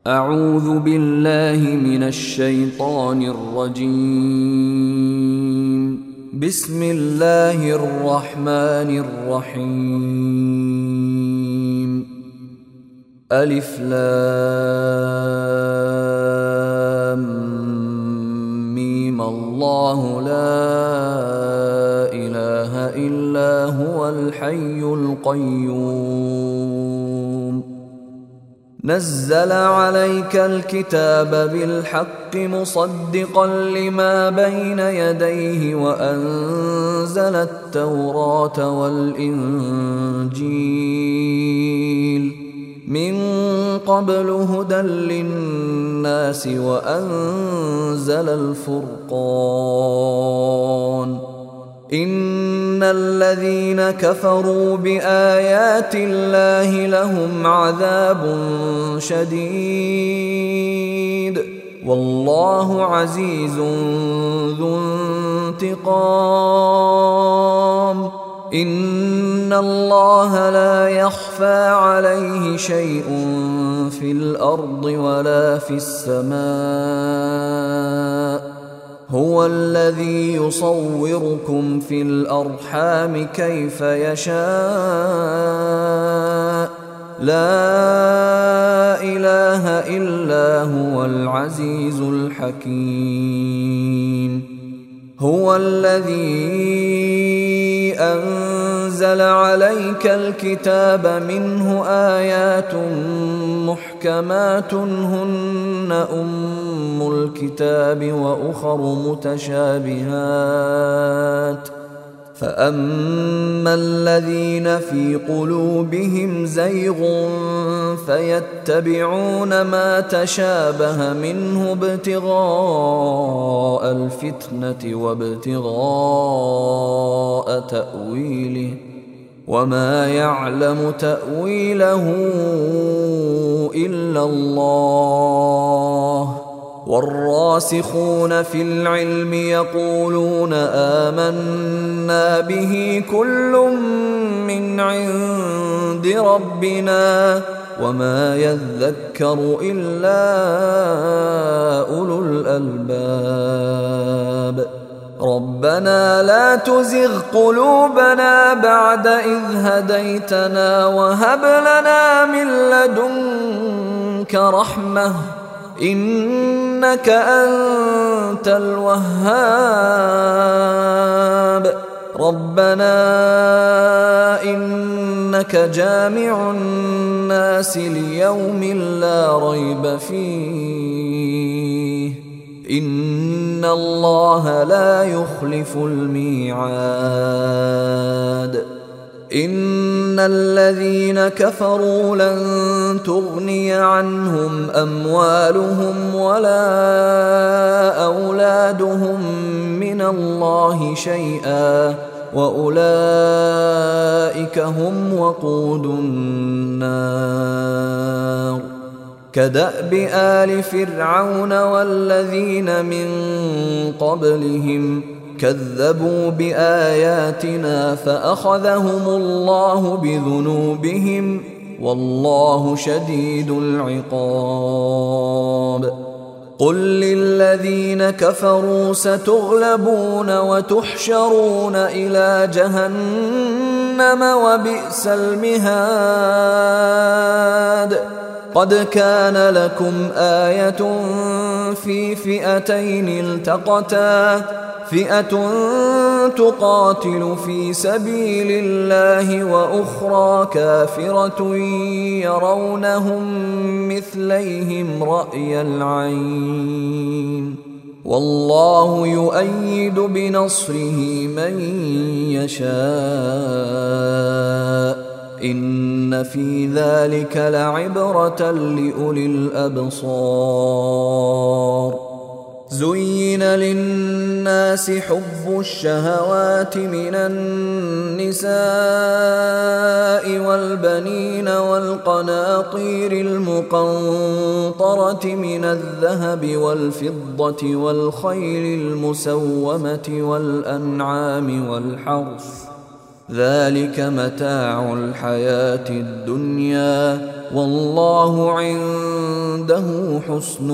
أعوذ بالله من الشيطان الرجيم. بسم الله الرحمن الرحيم. ألف لام ميم. الله لا إله إلا هو الحي القيوم. نزل عليك الكتاب بالحق مصدقا لما بين يديه وأنزل التوراة والإنجيل من قبل هدى للناس وأنزل الفرقان. إن الذين كفروا بآيات الله لهم عذاب شديد والله عزيز ذو انتقام. إن الله لا يخفى عليه شيء في الأرض ولا في السماء. هو الذي يصوركم في الأرحام كيف يشاء. لا إله إلا هو العزيز الحكيم. هو الذي أنزل عليك الكتاب منه آيات محكمات هن أم الكتاب وأخر متشابهات. فأما الذين في قلوبهم زيغ فيتبعون ما تشابه منه ابتغاء الفتنة وابتغاء تأويله وما يعلم تأويله إلا الله. والراسخون في العلم يقولون آمنا به كل من عند ربنا وما يذكر إلا أولو الألباب. ربنا لا تزغ قلوبنا بعد إذ هديتنا وهب لنا من لدنك رحمة إنك أنت الوهاب. ربنا إنك جامع الناس ليوم لا ريب فيه إن الله لا يخلف الميعاد. إن الذين كفروا لن تغني عنهم أموالهم ولا أولادهم من الله شيئا وأولئك هم وقود النار. كدأب آل فرعون والذين من قبلهم كذبوا بآياتنا فأخذهم الله بذنوبهم والله شديد العقاب. قل للذين كفروا ستغلبون وتحشرون إلى جهنم وبئس المهاد. قد كان لكم آية في فئتين التقتا فئة تقاتل في سبيل الله وأخرى كافرة يرونهم مثليهم رأي العين والله يؤيد بنصره من يشاء. إن في ذلك لعبرة لأولي الأبصار. زين للناس حب الشهوات من النساء والبنين والقناطير المقنطرة من الذهب والفضة والخيل المسومة والأنعام والحرث ذلك متاع الحياة الدنيا والله عنده حسن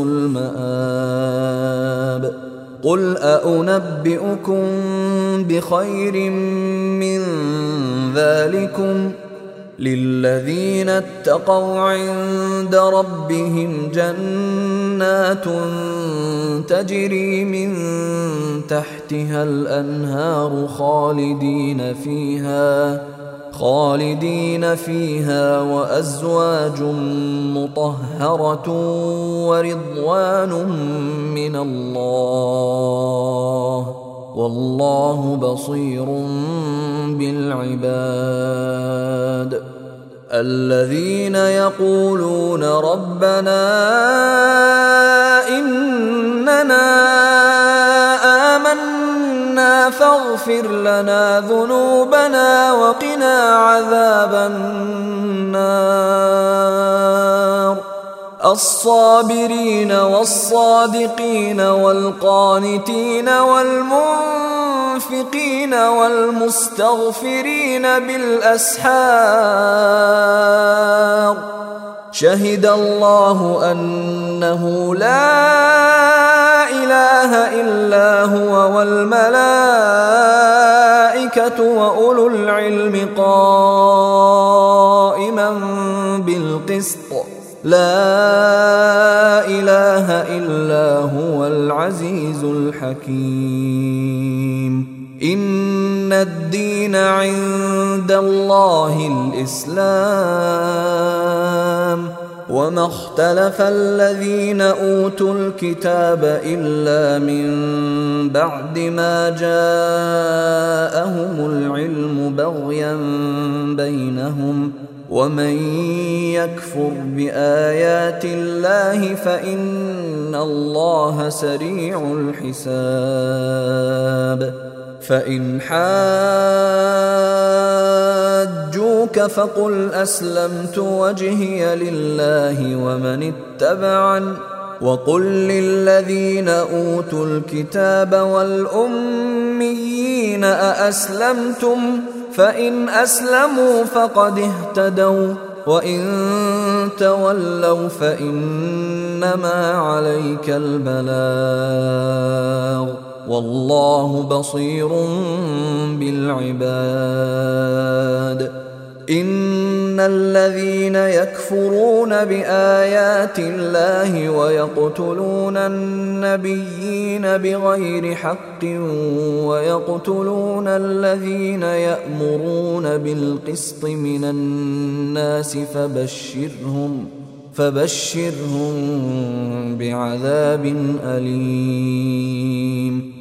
المآب. قل أنبئكم بخير من ذلكم للذين اتقوا عند ربهم جنات تجري من تحتها الأنهار خالدين فيها وأزواج مطهرة ورضوان من الله والله بصير بالعباد. الذين يقولون ربنا إننا آمنا فاغفر لنا ذنوبنا وقنا عذاب النار. الصابرين والصادقين والقانتين والمنفقين والمستغفرين بالأسحار. شهد الله أنه لا إله إلا هو والملائكة وأولو العلم قائما بالقسط. لا إله إلا هو العزيز الحكيم. إن الدين عند الله الإسلام وما اختلف الذين أوتوا الكتاب إلا من بعد ما جاءهم العلم بغيا بينهم ومن يكفر بآيات الله فإن الله سريع الحساب. فإن حاجوك فقل أسلمت وجهي لله ومن اتبعن وقل للذين أوتوا الكتاب والأميين أأسلمتم فإن أسلموا فقد اهتدوا وإن تولوا فإنما عليك البلاغ والله بصير بالعباد. إن الذين يكفرون بآيات الله ويقتلون النبيين بغير حق ويقتلون الذين يأمرون بالقسط من الناس فبشرهم بعذاب أليم.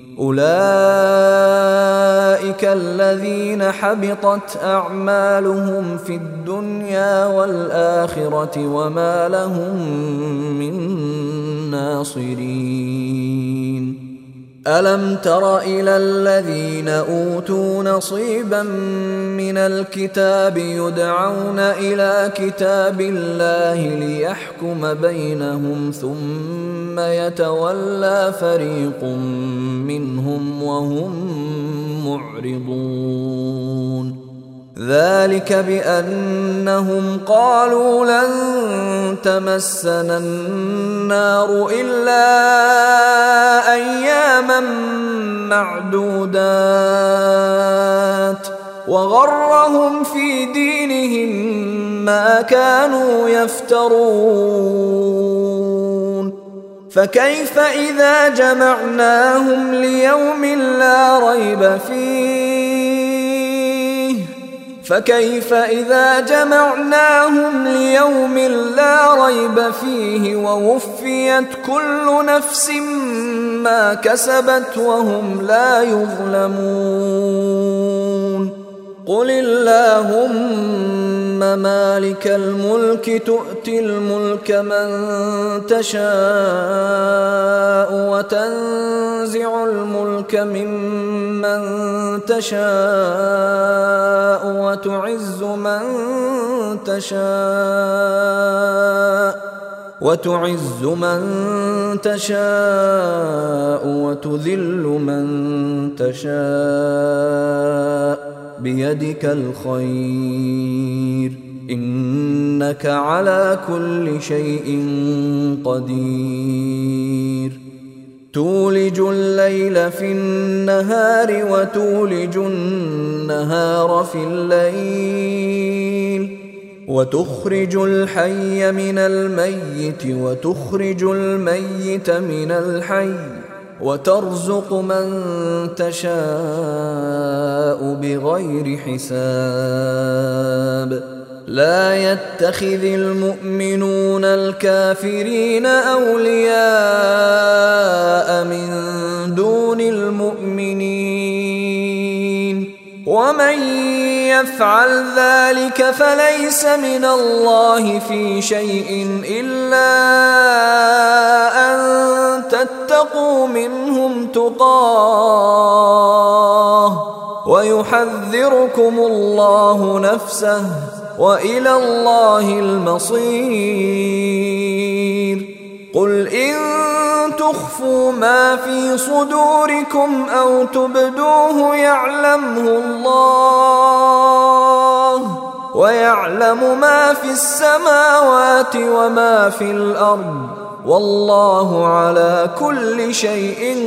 أولئك الذين حبطت أعمالهم في الدنيا والآخرة وما لهم من ناصرين. ألم تر إلى الذين أوتوا نصيبا من الكتاب يدعون إلى كتاب الله ليحكم بينهم ثم يتولى فريق منهم وهم معرضون. ذلك بأنهم قالوا لن تمسنا النار إلا أياما معدودات وغرهم في دينهم ما كانوا يفترون. فكيف إذا جمعناهم ليوم لا ريب فيه ووفيت كل نفس ما كسبت وهم لا يظلمون. قل اللهم مالك الملك تؤتي الملك من تشاء وتنزع الملك ممن تشاء وتعز من تشاء وتذل من تشاء بيدك الخير إنك على كل شيء قدير تولج الليل في النهار وتولج النهار في الليل وتخرج الحي من الميت وتخرج الميت من الحي وترزق من تشاء بغير حساب لا يتخذ المؤمنون الكافرين أولياء من دون المؤمنين ومن يفعل ذلك فليس من الله في شيء إلا أن تتقوا منهم تقاه ويحذركم الله نفسه وإلى الله المصير قل إن تخفوا ما في صدوركم أو تبدوه يعلمه الله ويعلم ما في السماوات وما في الأرض والله على كل شيء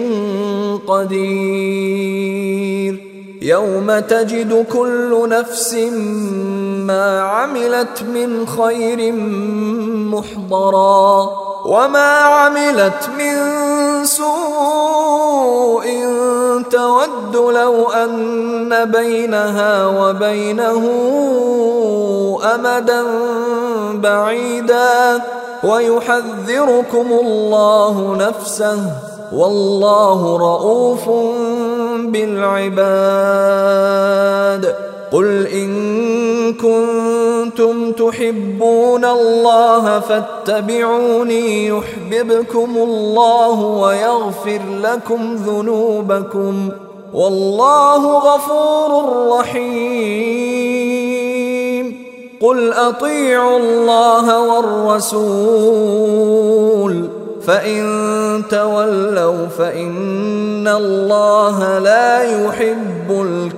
قدير يوم تجد كل نفس ما عملت من خير محضرا وما عملت من سوء تود لو أن بينها وبينه أمدا بعيدا ويحذركم الله نفسه والله رؤوف بالعباد قل إن كنتم تحبون الله فاتبعوني يحببكم الله ويغفر لكم ذنوبكم والله غفور رحيم قل أطيعوا الله والرسول فإن تولوا فإن الله لا يحب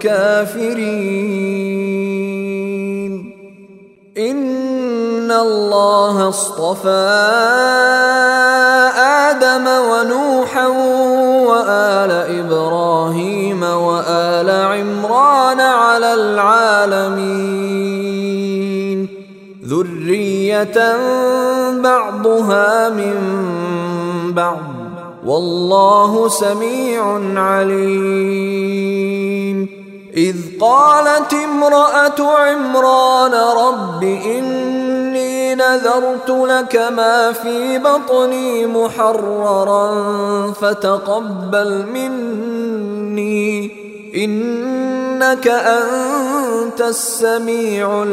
الكافرين إن الله اصطفى آدم ونوحا وآل إبراهيم وآل عمران على العالمين ذرية بعضها من بعض والله سميع عليم إذ قالت امرأة عمران رب إني نذرت لك ما في بطني محررا فتقبل مني إنك أنت السميع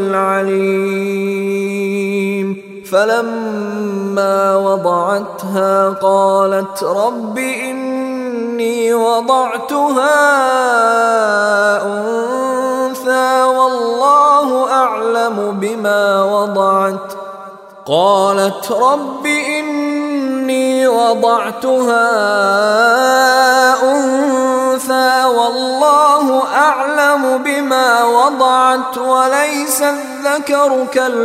العليم فلما وضعتها قالت رب إني وضعتها أنثى والله أعلم بما وضعت قالت رب إني وضعتها أنثى والله أعلم بما وضعت وليس الذكر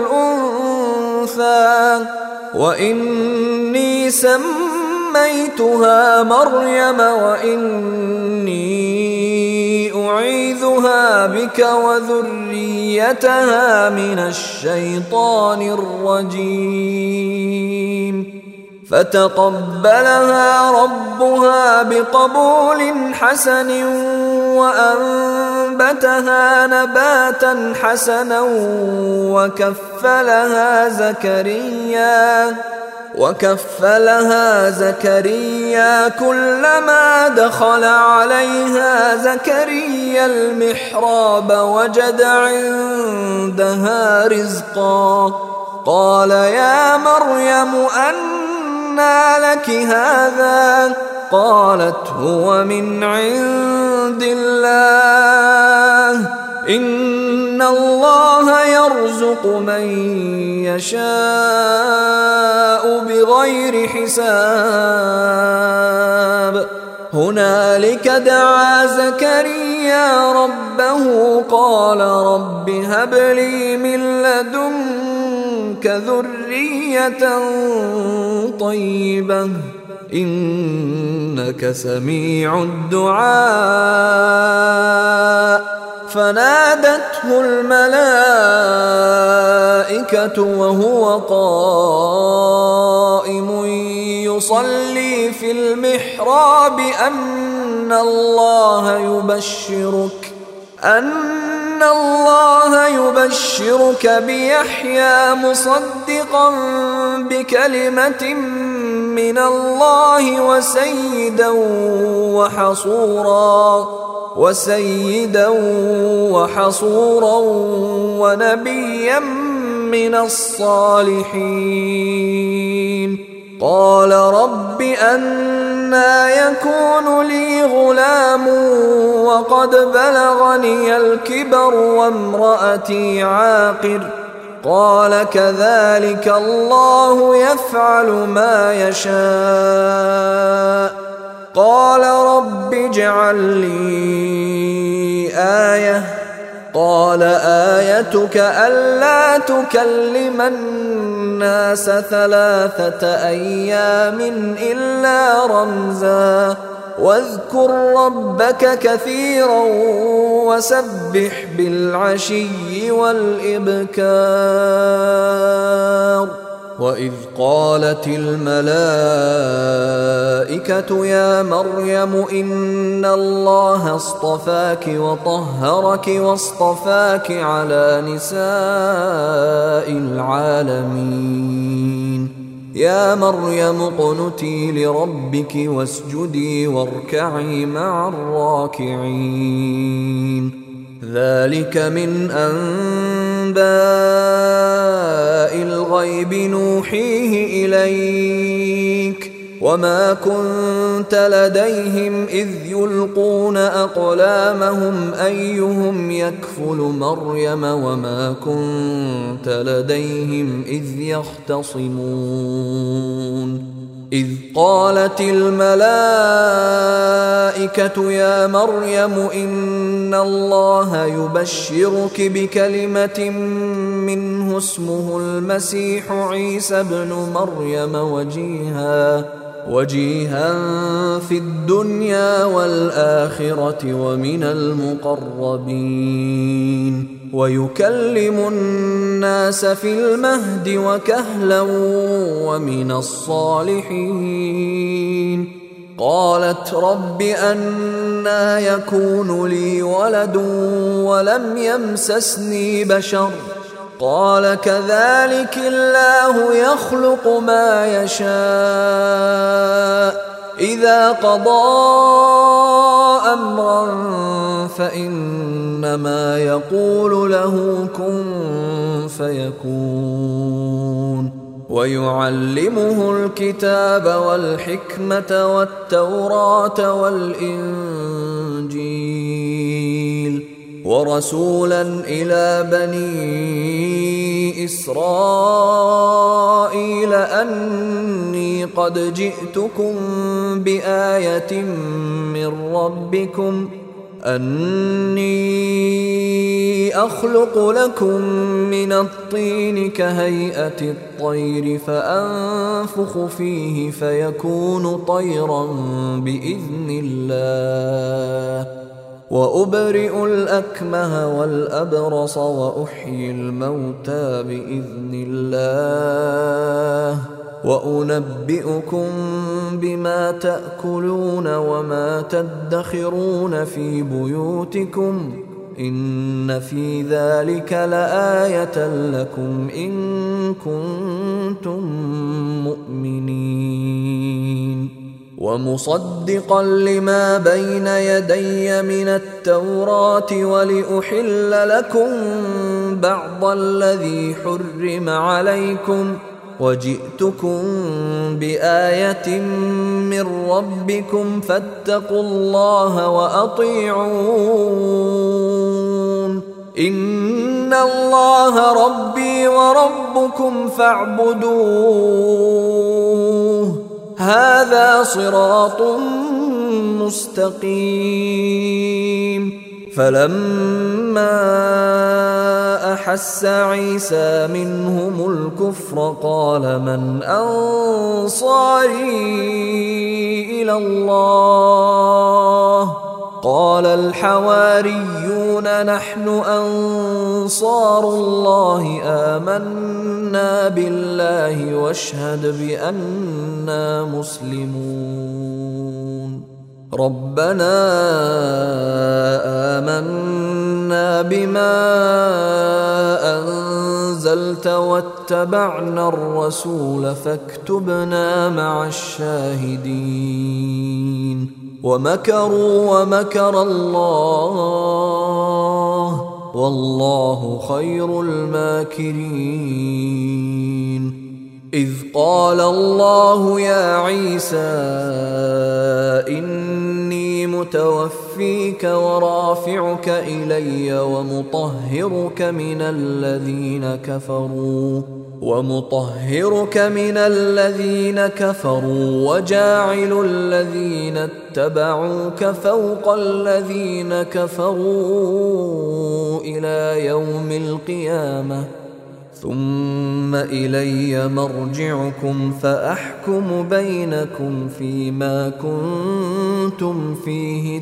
كالأنثى وإني سميتها مريم وإني أعيذها بك وذريتها من الشيطان الرجيم فتقبلها ربها بقبول حسن وأنبتها نباتا حسنا وكفلها زكريا كلما دخل عليها زكريا المحراب وجد عندها رزقا قال يا مريم أنى لك هذا قالت هو من عند الله إن الله يرزق من يشاء بغير حساب هنالك دعا زكريا زكريا ربه قال رب هب لي من لدنك ذرية طيبة إنك سميع الدعاء. فنادته الملائكة وهو قائم يصلي في المحراب أن الله يبشرك بيحيى مصدقا بكلمة من الله وسيدا وحصورا ونبيا من الصالحين. قال رب أنى يكون لي غلام وقد بلغني الكبر وامرأتي عاقر. قال كذلك الله يفعل ما يشاء. قال رب اجعل لي آية. قال آيتك ألا تكلم الناس 3 أيام إلا رمزا واذكر ربك كثيرا وسبح بالعشي والإبكار. وإذ قالت الملائكة يا مريم إن الله اصطفاك وطهرك واصطفاك على نساء العالمين. يا مريم اقنتي لربك واسجدي واركعي مع الراكعين. ذلك من أنباء الغيب نوحيه إليك وما كنت لديهم إذ يلقون أقلامهم أيهم يكفل مريم وما كنت لديهم إذ يختصمون. إذ قالت الملائكة يا مريم إن الله يبشرك بكلمة منه اسمه المسيح عيسى ابن مريم وجيها في الدنيا والآخرة ومن المقربين ويكلم الناس في المهد وكهلا ومن الصالحين. قالت رب أنى يكون لي ولد ولم يمسسني بشر قال كذلك الله يخلق ما يشاء إذا قضى أمرا فإنما يقول له كن فيكون. ويعلمه الكتاب والحكمة والتوراة والإنجيل ورسولا إلى بني إسرائيل أني قد جئتكم بآية من ربكم أني أخلق لكم من الطين كهيئة الطير فأنفخ فيه فيكون طيرا بإذن الله وأبرئ الأكمه والأبرص وأحيي الموتى بإذن الله وأنبئكم بما تأكلون وما تدخرون في بيوتكم إن في ذلك لآية لكم إن كنتم مؤمنين. ومصدقا لما بين يدي من التوراة ولأحل لكم بعض الذي حرم عليكم وجئتكم بآية من ربكم فاتقوا الله وأطيعون إن الله ربي وربكم فاعبدوه هذا صراط مستقيم. فلما أحس عيسى منهم الكفر قال من أنصاري إلى الله قال الحواريون نحن أنصار الله آمنا بالله واشهد بأننا مسلمون ربنا آمنا بما أنزلت واتبعنا الرسول فاكتبنا مع الشاهدين ومكروا ومكر الله والله خير الماكرين إذ قال الله يا عيسى إني متوفيك ورافعك إلي ومطهرك من الذين كفروا وجاعل الذين اتبعوك فوق الذين كفروا إلى يوم القيامة ثم إلي مرجعكم فأحكم بينكم فيما كنتم فيه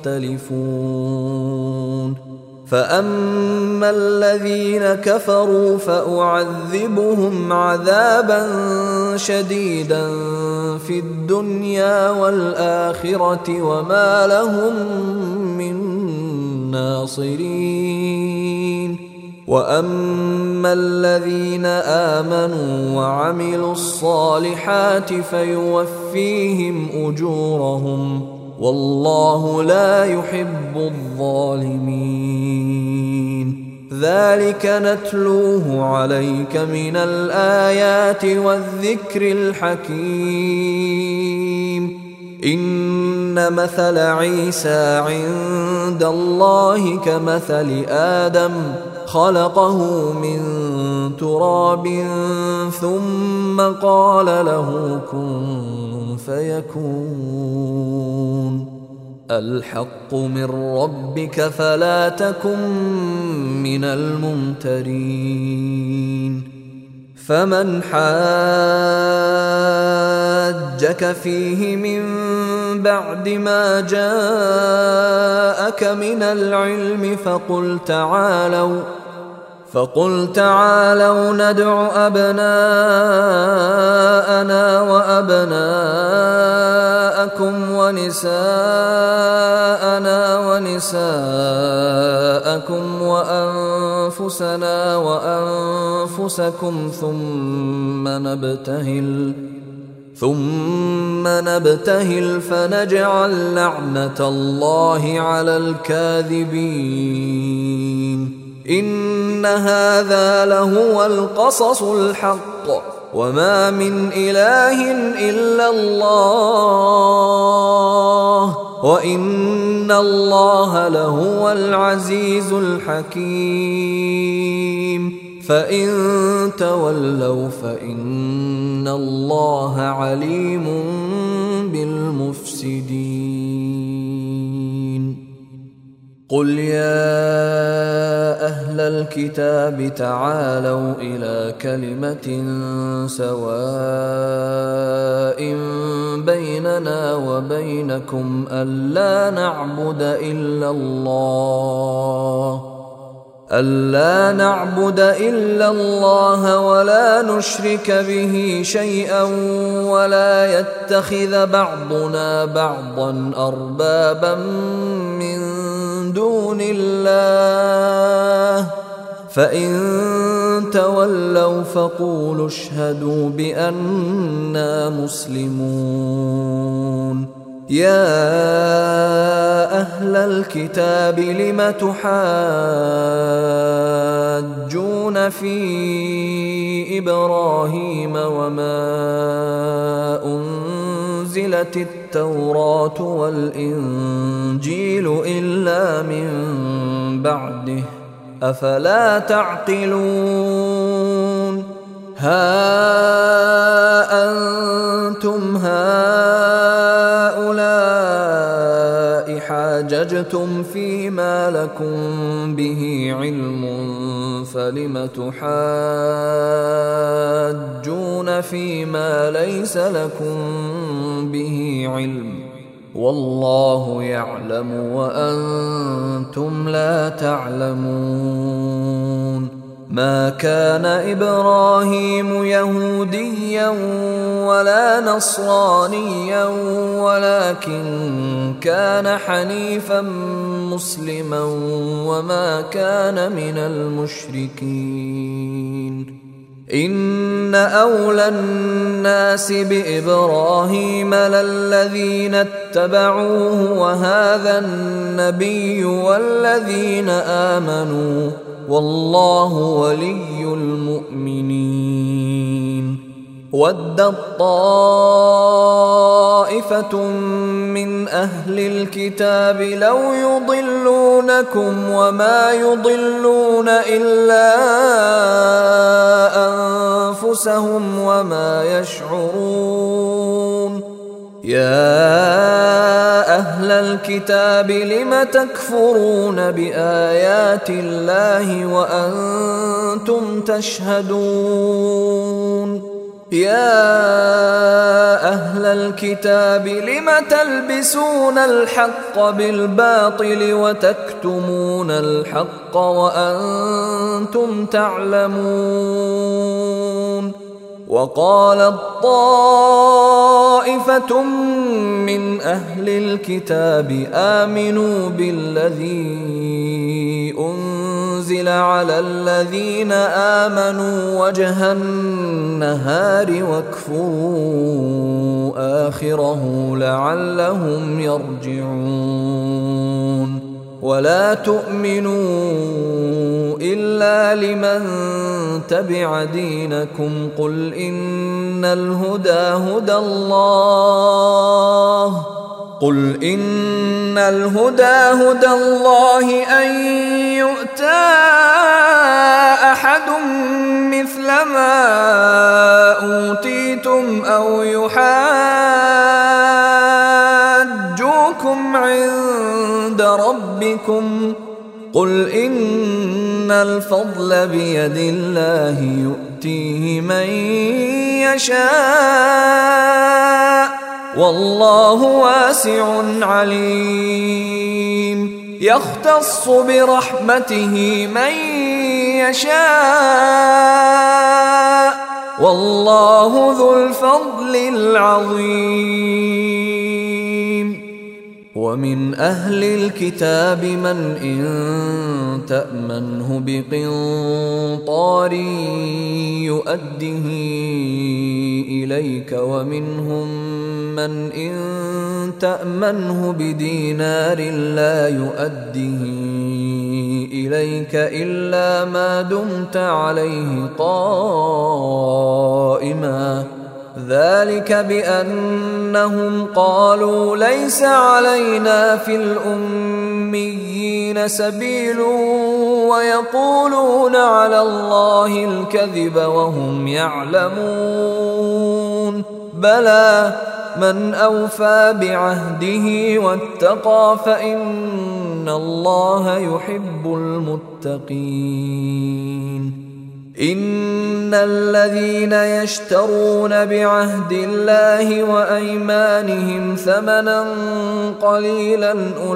تختلفون فأما الذين كفروا فأعذبهم عذابا شديدا في الدنيا والآخرة وما لهم من ناصرين وأما الذين آمنوا وعملوا الصالحات فيوفيهم أجورهم والله لا يحب الظالمين ذلك نتلوه عليك من الآيات والذكر الحكيم إن مثل عيسى عند الله كمثل آدم خلقه من تراب ثم قال له كن فيكون الحق من ربك فلا تكن من الممترين فمن حاجك فيه من بعد ما جاءك من العلم فقل تعالوا ندع أبناءنا وأبناءكم ونساءنا ونساءكم وأنفسنا وأنفسكم ثم نبتهل فنجعل لعنة الله على الكاذبين إن هذا لهو القصص الحق وما من إله إلا الله وإن الله لهو العزيز الحكيم فإن تولوا فإن الله عليم بالمفسدين قل يا أهل الكتاب تعالوا إلى كلمة سواء بيننا وبينكم ألا نعبد إلا الله ولا نشرك به شيئا ولا يتخذ بعضنا بعضا أربابا من دون الله فإن تولوا فقولوا اشهدوا بأننا مسلمون يا أهل الكتاب لم تحاجون في إبراهيم وما أنزلت التوراة والإنجيل إلا من بعده أفلا تعقلون ها أنتم هؤلاء حاججتم حاججتم فيما لكم به علم فلم تحاجون فيما ليس لكم به علم والله يعلم وأنتم لا تعلمون. ما كان إبراهيم يهوديا ولا نصرانيا ولكن كان حنيفا مسلما وما كان من المشركين. إن أولى الناس بإبراهيم للذين اتبعوه وهذا النبي والذين آمنوا والله ولي المؤمنين. ودت طائفة من أهل الكتاب لو يضلونكم وما يضلون إلا أنفسهم وما يشعرون. يا أهل الكتاب لم تكفرون بآيات الله وأنتم تشهدون. يا أهل الكتاب لم تلبسون الحق بالباطل وتكتمون الحق وأنتم تعلمون. وقالت طائفة من أهل الكتاب آمنوا بالذي أنزل على الذين آمنوا وجه النهار واكفروا آخره لعلهم يرجعون. ولا تؤمنوا إلا لمن تبع دينكم قل إن الهدى هدى الله أن يؤتى أحد مثل ما أوتيتم أو يحاجوكم عند ربكم قل إن الفضل بيد الله يؤتيه من يشاء والله واسع عليم. يختص برحمته من يشاء والله ذو الفضل العظيم. ومن أهل الكتاب من إن تأمنه بقنطار يؤده إليك ومنهم من إن تأمنه بدينار لا يؤده إليك إلا ما دمت عليه قائما ذلك بأنهم قالوا ليس علينا في الأميين سبيل ويقولون على الله الكذب وهم يعلمون. بلى من أوفى بعهده واتقى فإن الله يحب المتقين. إن الذين يشترون بعهد الله وأيمانهم ثمنا قليلا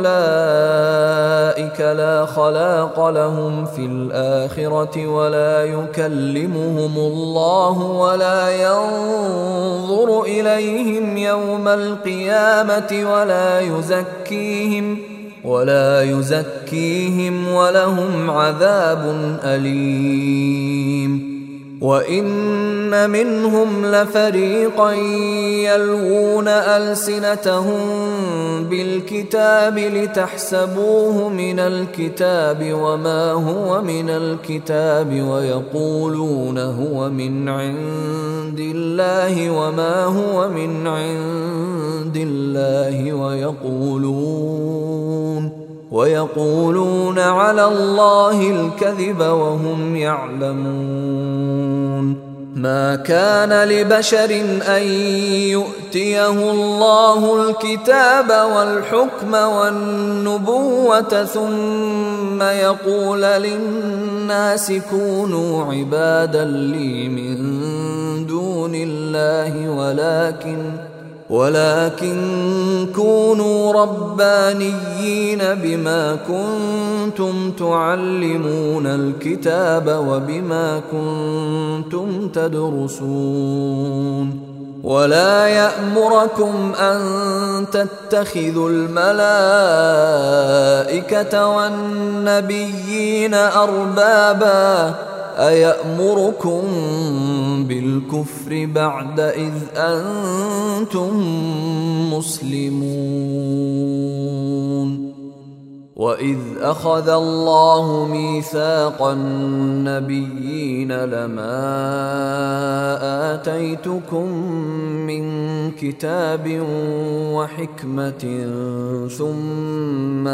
أولئك لا خلاق لهم في الآخرة ولا يكلمهم الله ولا ينظر إليهم يوم القيامة ولا يزكيهم ولهم عذاب أليم. وإن منهم لفريقا يلوون ألسنتهم بالكتاب لتحسبوه من الكتاب وما هو من الكتاب ويقولون هو من عند الله وما هو من عند الله ويقولون على الله الكذب وهم يعلمون. ما كان لبشر أن يؤتيه الله الكتاب والحكم والنبوة ثم يقول للناس كونوا عبادا لي من دون الله ولكن كونوا ربانيين بما كنتم تعلمون الكتاب وبما كنتم تدرسون ولا يأمركم أن تتخذوا الملائكة والنبيين أربابا أيأمركم بالكفر بعد إذ أنتم مسلمون وإذ أخذ الله ميثاق النبيين لما آتيتكم من كتاب وحكمة ثم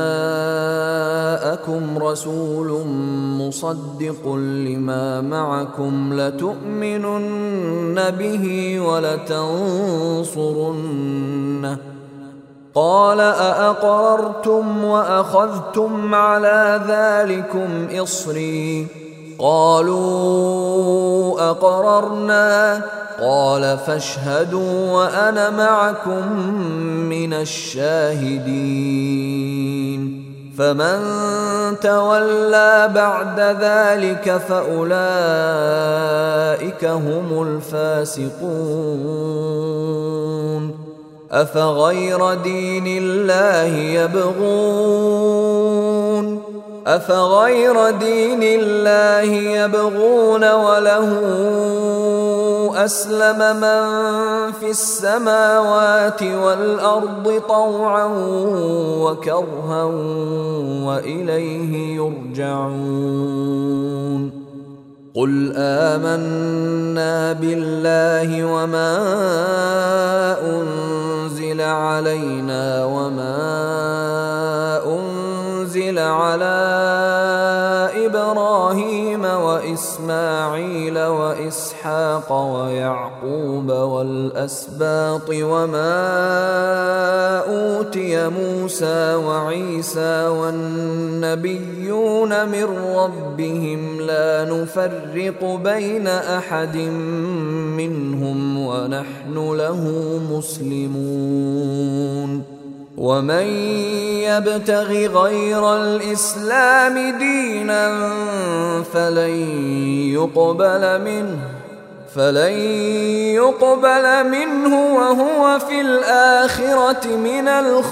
جاءكم رسول مصدق لما معكم لتؤمنن به ولتنصرنه قال أأقررتم وأخذتم على ذلكم إصري قالوا أقررنا قال فاشهدوا وأنا معكم من الشاهدين فمن تولى بعد ذلك فأولئك هم الفاسقون أفغير دين الله يبغون وله أسلم من في السماوات والأرض طوعا وكرها وإليه يرجعون قل آمنا بالله وما أنزل علينا وما أنزل على إبراهيم وإسماعيل وإسحاق ويعقوب والأسباط وما أوتي موسى وعيسى والنبيون من ربهم لا نفرق بين أحد منهم ونحن له مسلمون ومن يبتغ غير الإسلام دينا فلن يقبل منه وهو في الآخرة من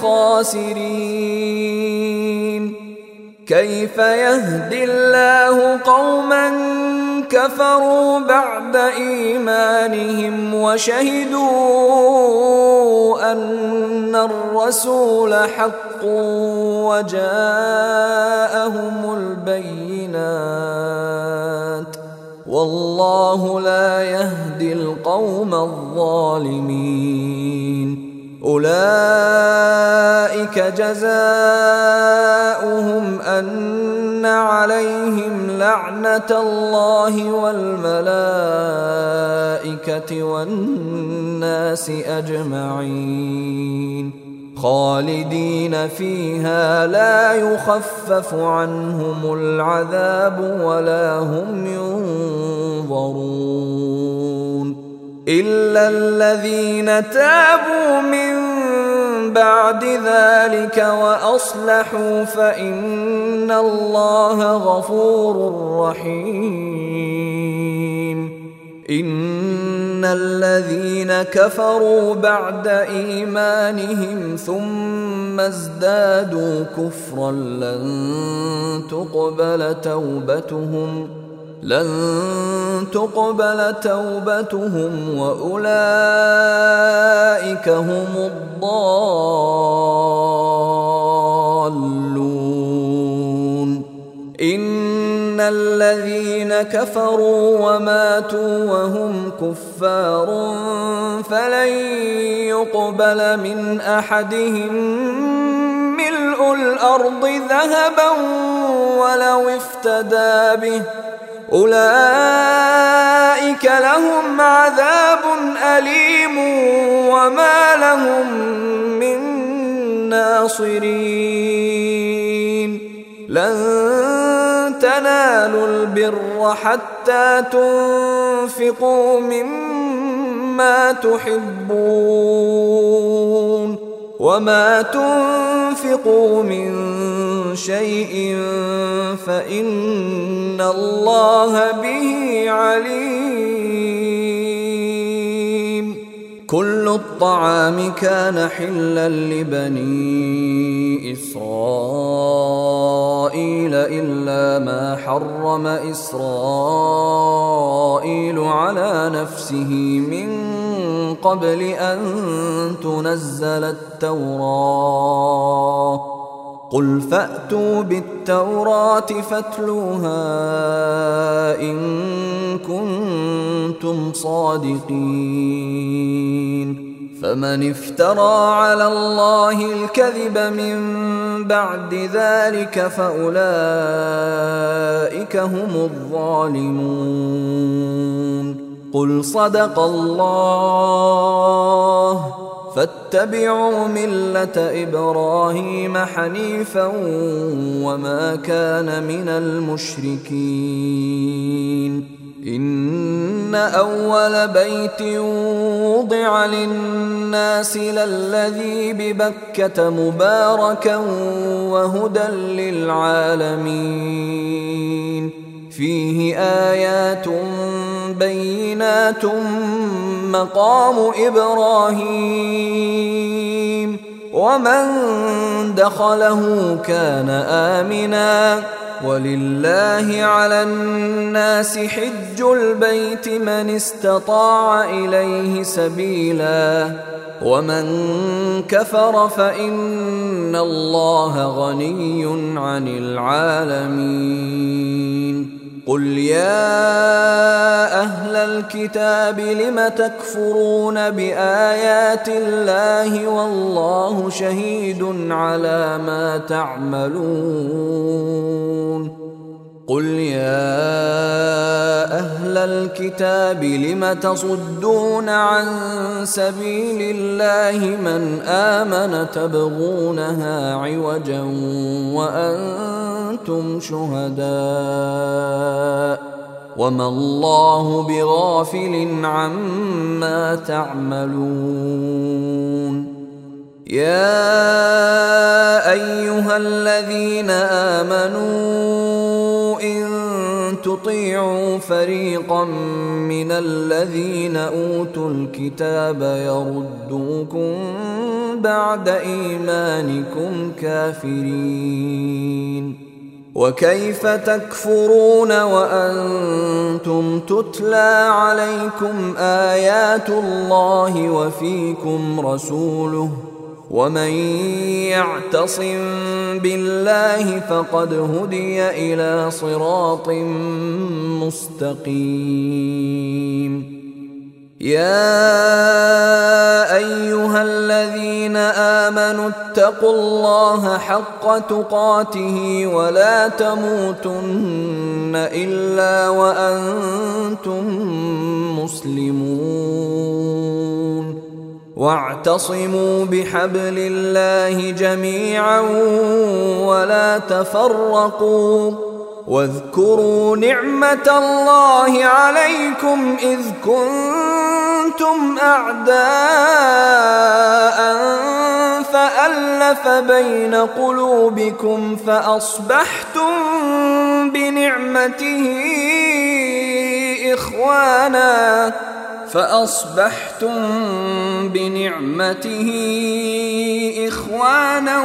الخاسرين كيف يهدي الله قوما كفروا بعد إيمانهم وشهدوا أن الرسول حق وجاءهم البينات والله لا يهدي القوم الظالمين أولئك جزاؤهم أن عليهم لعنة الله والملائكة والناس أجمعين خالدين فيها لا يخفف عنهم العذاب ولا هم ينظرون إلا الذين تابوا من بعد ذلك وأصلحوا فإن الله غفور رحيم إن الذين كفروا بعد إيمانهم ثم ازدادوا كفرا لن تقبل توبتهم وأولئك هم الضالون إن الذين كفروا وماتوا وهم كفار فلن يقبل من أحدهم ملء الأرض ذهبا ولو افتدى به أولئك لهم عذاب أليم وما لهم من ناصرين. لن تنالوا البر حتى تنفقوا مما تحبون وما تنفقوا من شيء فإن الله به عليم. كل الطعام كان حلا لبني إسرائيل إلا ما حرم إسرائيل على نفسه من قبل أن تنزل التوراة. قل فأتوا بالتوراة فاتلوها إن كنتم صادقين. فمن افترى على الله الكذب من بعد ذلك فأولئك هم الظالمون. قل صدق الله فاتبعوا ملة إبراهيم حنيفا وما كان من المشركين. إن أول بيت وضع للناس للذي ببكة مباركا وهدى للعالمين. فيه آيات بينات مقام إبراهيم ومن دخله كان آمنا ولله على الناس حج البيت من استطاع إليه سبيلا ومن كفر فإن الله غني عن العالمين. قل يا أهل الكتاب لم تكفرون بآيات الله والله شهيد على ما تعملون. قل يا أهل الكتاب لم تصدون عن سبيل الله من آمن تبغونها عوجا وأنتم شهداء وما الله بغافل عما تعملون. يا أيها الذين آمنوا إن تطيعوا فريقا من الذين أوتوا الكتاب يردوكم بعد إيمانكم كافرين. وكيف تكفرون وأنتم تتلى عليكم آيات الله وفيكم رسوله ومن يعتصم بالله فقد هدي إلى صراط مستقيم. يا أيها الذين آمنوا اتقوا الله حق تقاته ولا تموتن إلا وأنتم مسلمون. واعتصموا بحبل الله جميعا ولا تفرقوا واذكروا نعمة الله عليكم إذ كنتم أعداء فألف بين قلوبكم فأصبحتم بنعمته إخوانا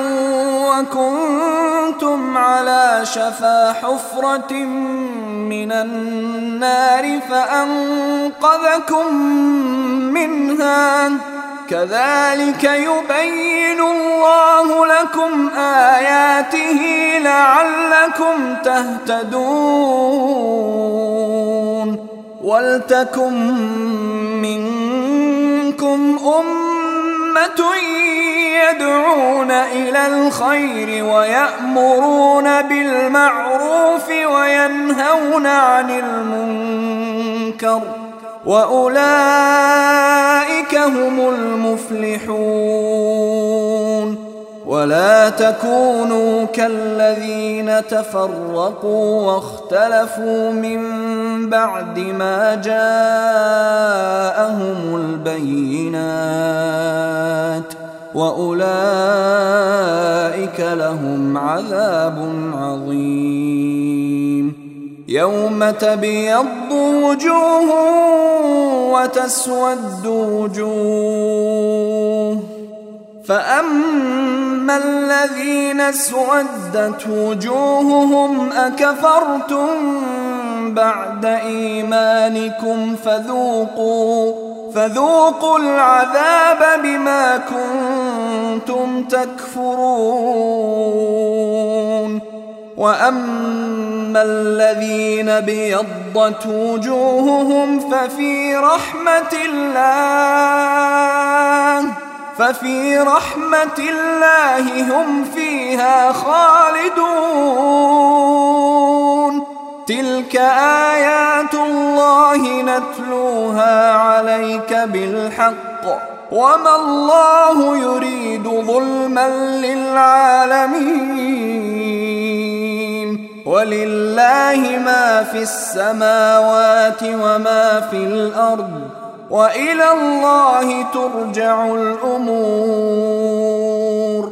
وكنتم على شفا حفرة من النار فأنقذكم منها. كذلك يبين الله لكم آياته لعلكم تهتدون. ولتكن منكم أمة يدعون يسارعون إلى الخير ويأمرون بالمعروف وينهون عن المنكر وأولئك هم المفلحون. ولا تكونوا كالذين تفرقوا واختلفوا من بعد ما جاءهم البينات وأولئك لهم عذاب عظيم. يوم تبيض وجوه وتسود وجوه، فأما الذين اسودت وجوههم أكفرتم بعد إيمانكم فذوقوا العذاب بما كنتم تكفرون. وأما الذين بيضت وجوههم ففي رحمة الله هم فيها خالدون. تلك آيات الله نتلوها عليك بالحق وما الله يريد ظلما للعالمين. ولله ما في السماوات وما في الأرض وإلى الله ترجع الأمور.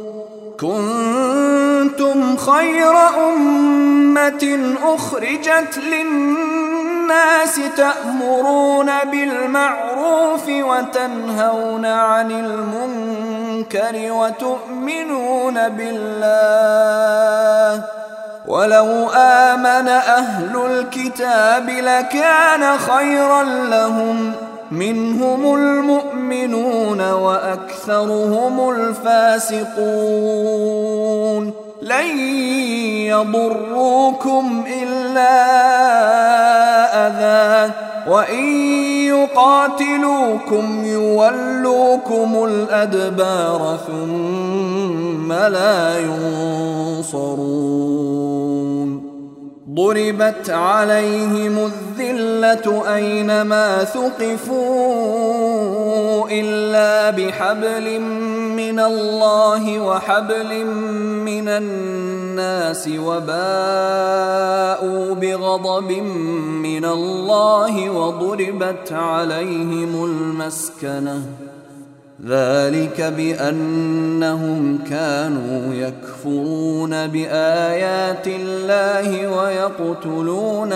كنتم خير أمة أخرجت للناس تأمرون بالمعروف وتنهون عن المنكر وتؤمنون بالله. ولو آمن أهل الكتاب لكان خيرا لهم، منهم المؤمنون وأكثرهم الفاسقون. لن يضروكم إلا أذى، وإن يقاتلوكم يولوكم الأدبار ثم لا ينصرون. ضربت عليهم الذلة أينما ثقفوا إلا بحبل من الله وحبل من الناس وباءوا بغضب من الله وضربت عليهم المسكنة. ذلك بأنهم كانوا يكفرون بآيات الله ويقتلون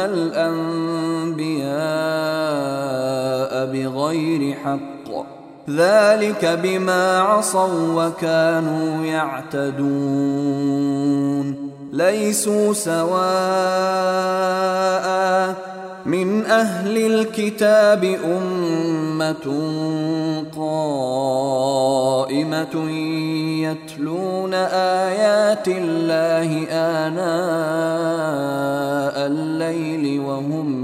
الأنبياء بغير حق. ذلك بما عصوا وكانوا يعتدون. ليسوا سواء من أهل الكتاب أمة قائمة يتلون آيات الله آناء الليل وهم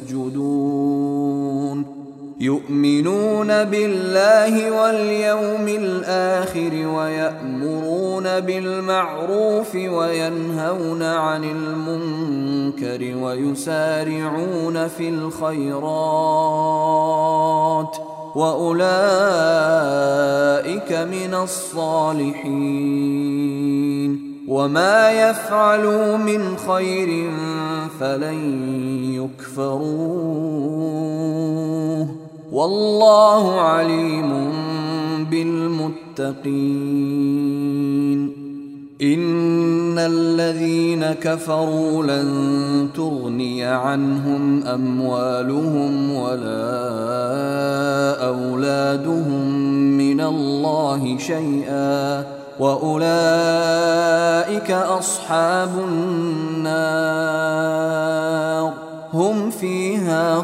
يسجدون. يؤمنون بالله واليوم الآخر ويأمرون بالمعروف وينهون عن المنكر ويسارعون في الخيرات وأولئك من الصالحين. وما يفعلوا من خير فلن يكفروه والله عليم بالمتقين. إن الذين كفروا لن تغني عنهم أموالهم ولا أولادهم من الله شيئا وأولئك أصحاب النار هم فيها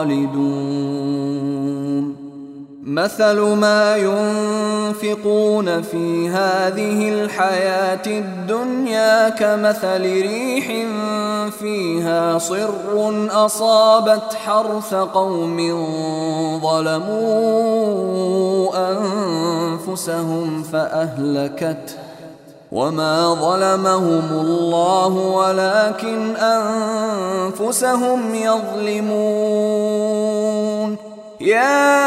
خالدون. مثل ما ينفقون في هذه الحياة الدنيا كمثل ريح فيها صر أصابت حرث قوم ظلموا أنفسهم فأهلكته وما ظلمهم الله ولكن أنفسهم يظلمون يا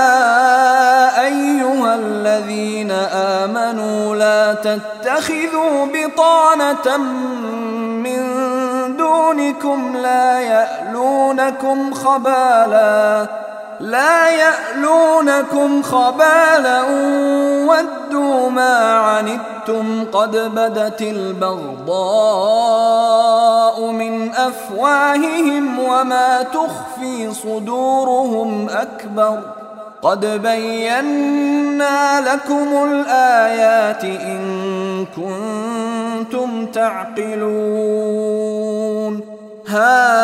أيها الذين آمنوا لا تتخذوا بطانة من دونكم لا يألونكم خبالا ودوا ما عنتم قد بدت البغضاء من أفواههم وما تخفي صدورهم أكبر قد بينا لكم الآيات إن كنتم تعقلون ها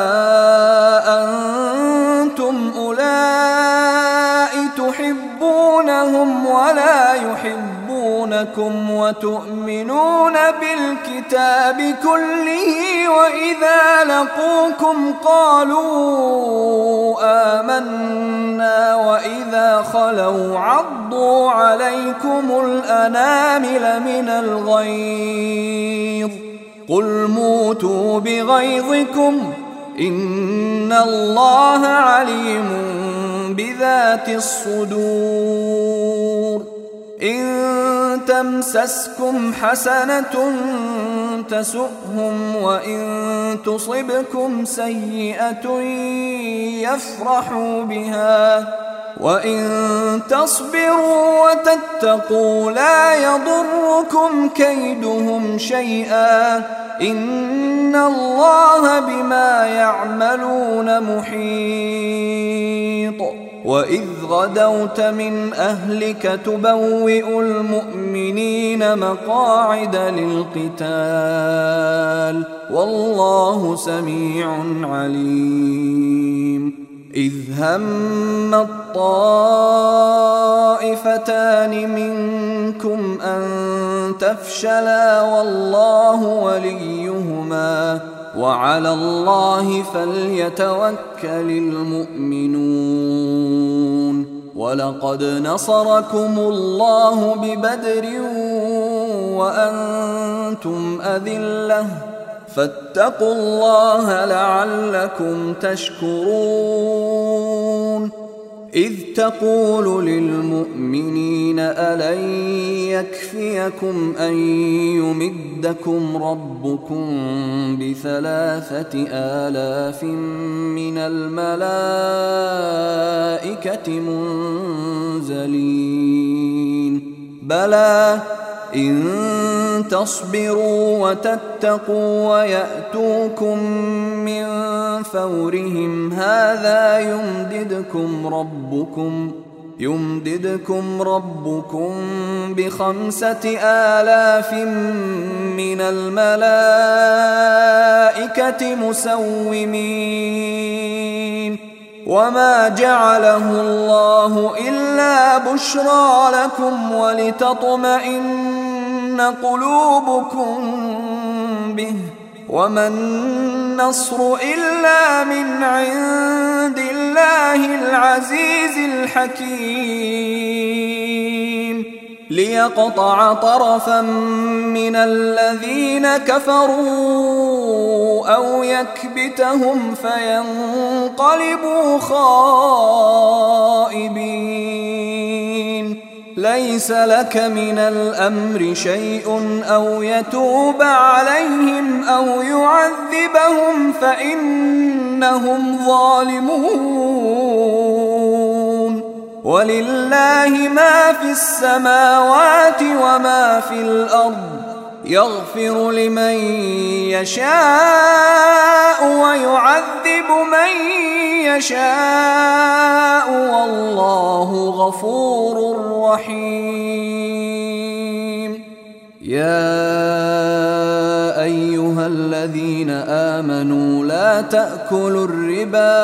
أنتم أولئك تحبونهم ولا يحبونكم وتؤمنون بالكتاب كله وإذا لقوكم قالوا آمنا وإذا خلوا عضوا عليكم الأنامل من الغيظ قل موتوا بغيظكم إن الله عليم بذات الصدور إن تمسسكم حسنة تسؤهم وإن تصبكم سيئة يفرحوا بها وإن تصبروا وتتقوا لا يضركم كيدهم شيئا إن الله بما يعملون محيط وإذ غدوت من أهلك تبوئ المؤمنين مقاعد للقتال والله سميع عليم إذ هم الطائفتان منكم أن تفشلا والله وليهما وعلى الله فليتوكل المؤمنون ولقد نصركم الله ببدر وأنتم أذلة فاتقوا الله لعلكم تشكرون إذ تقول للمؤمنين ألن يكفيكم أن يمدكم ربكم ب3,000 من الملائكة منزلين بلى إن تصبروا وتتقوا ويأتوكم من فورهم هذا يمددكم ربكم ب5,000 من الملائكة مسومين وما جعله الله إلا بشرى لكم ولتطمئن قلوبكم به وما النصر إلا من عند الله العزيز الحكيم ليقطع طرفا من الذين كفروا أو يكبتهم فينقلبوا خائبين ليس لك من الأمر شيء أو يتوب عليهم أو يعذبهم فإنهم ظالمون ولله ما في السماوات وما في الأرض يغفر لمن يشاء ويعذب من يشاء والله غفور رحيم يا أيها الذين آمنوا لا تأكلوا الربا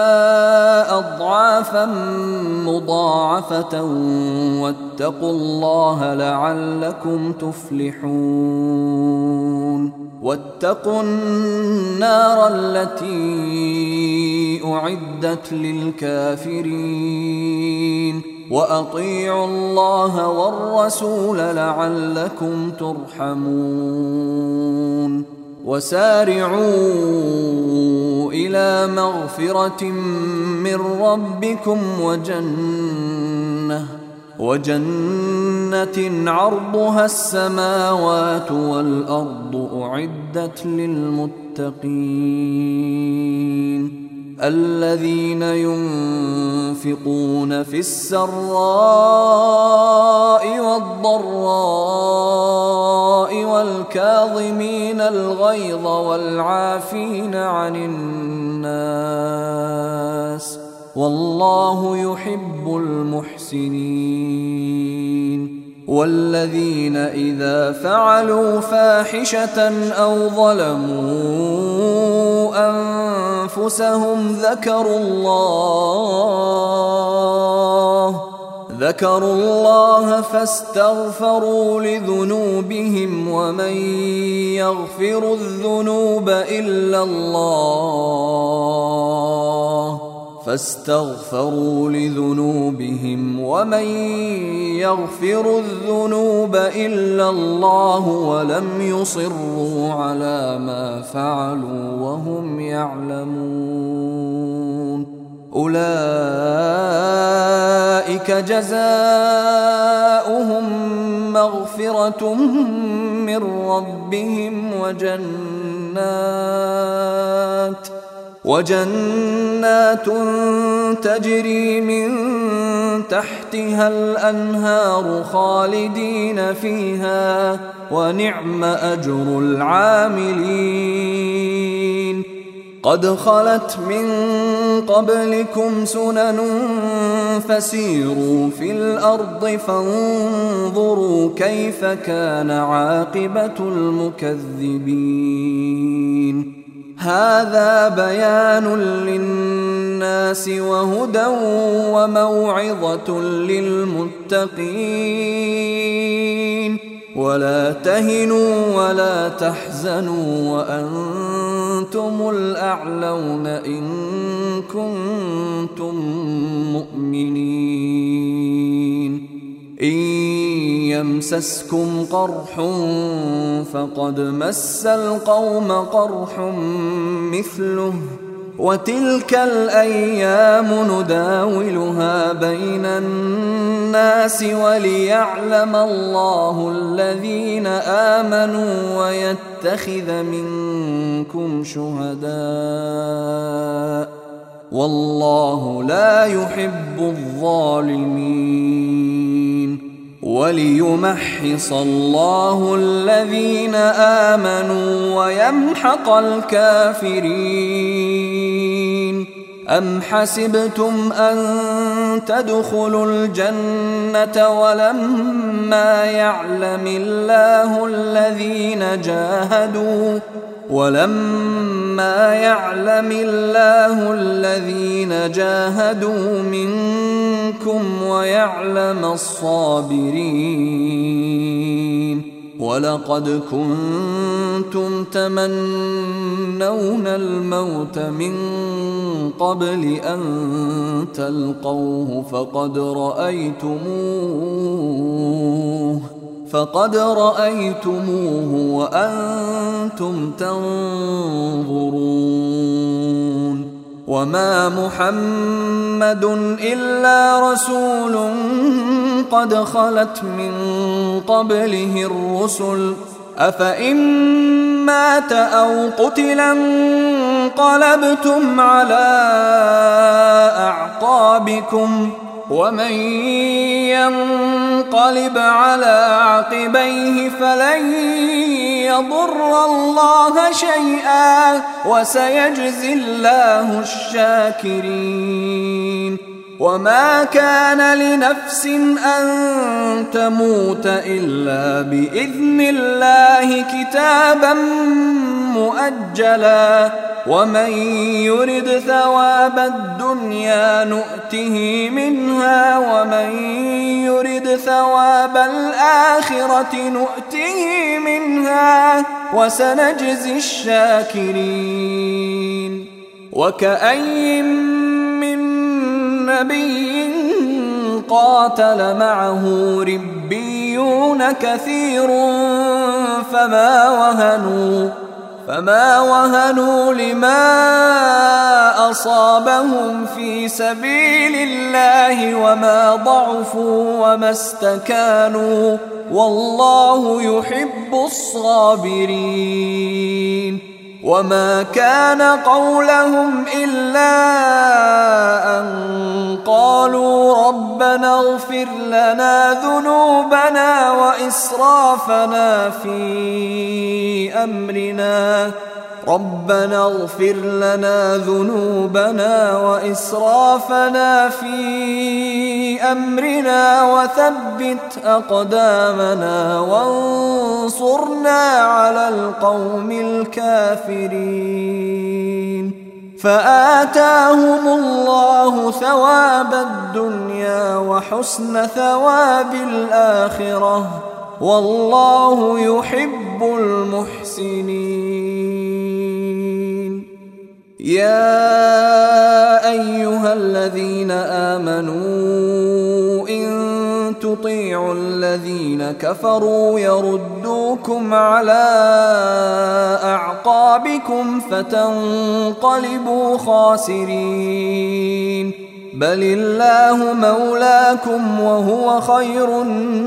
أضعافا مضاعفة واتقوا الله لعلكم تفلحون واتقوا النار التي أعدت للكافرين وأطيعوا الله والرسول لعلكم ترحمون وسارعوا إلى مغفرة من ربكم وجنة عرضها السماوات والأرض أعدت للمتقين الذين ينفقون في السراء والضراء والكاظمين الغيظ والعافين عن الناس والله يحب المحسنين والذين إذا فعلوا فاحشة أو ظلموا أنفسهم ذكروا الله فاستغفروا لذنوبهم ومن يغفر الذنوب إلا الله ولم يصروا على ما فعلوا وهم يعلمون أولئك جزاؤهم مغفرة من ربهم وجنات تجري من تحتها الأنهار خالدين فيها ونعم أجر العاملين قد خلت من قبلكم سنن فسيروا في الأرض فانظروا كيف كان عاقبة المكذبين هذا بيان للناس وهدى وموعظة للمتقين ولا تهنوا ولا تحزنوا وأنتم الأعلون إن كنتم مؤمنين إن يمسسكم قرح فقد مس القوم قرح مثله وتلك الأيام نداولها بين الناس وليعلم الله الذين آمنوا ويتخذ منكم شهداء والله لا يحب الظالمين وليمحص الله الذين آمنوا ويمحق الكافرين أم حسبتم أن تدخلوا الجنة ولما يعلم الله الذين جاهدوا منكم ويعلم الصابرين ولقد كنتم تمنون الموت من قبل أن تلقوه فقد رأيتموه وأنتم تنظرون وما محمد إلا رسول قد خلت من قبله الرسل أفإن مات أو قتلا انقلبتم على أعقابكم ومن ينقلب على عقبيه فلن يضر الله شيئا وسيجزي الله الشاكرين وما كان لنفس أن تموت إلا بإذن الله كتابا مؤجلا ومن يرد ثواب الدنيا نؤته منها ومن يرد ثواب الآخرة نؤته منها وسنجزي الشاكرين وكأين من نبي قاتل معه ربيون كثير فما وهنوا لما أصابهم في سبيل الله وما ضعفوا وما استكانوا والله يحب الصابرين. وما كان قولهم إلا أن قالوا ربنا اغفر لنا ذنوبنا وإسرافنا في أمرنا وثبت أقدامنا وانصرنا على القوم الكافرين. فآتاهم الله ثواب الدنيا وحسن ثواب الآخرة والله يحب المحسنين. يا أيها الذين آمنوا إن تطيعوا الذين كفروا يردوكم على أعقابكم فتنقلبوا خاسرين. بل الله مولاكم وهو خير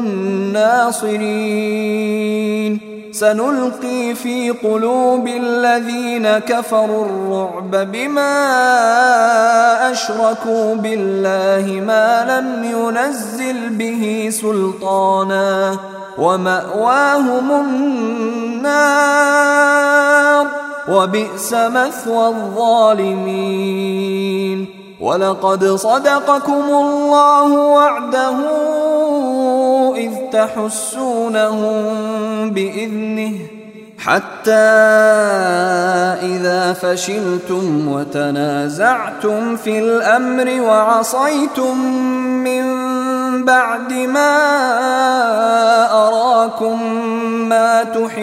الناصرين. سنلقي في قلوب الذين كفروا الرعب بما أشركوا بالله ما لم ينزل به سلطانا ومأواهم النار وبئس مثوى الظالمين. ولقد صدقكم الله وعده إذ تحسونهم بإذنه حتى إذا فشلتم وتنازعتم في الأمر وعصيتم من بعد ما أراكم ما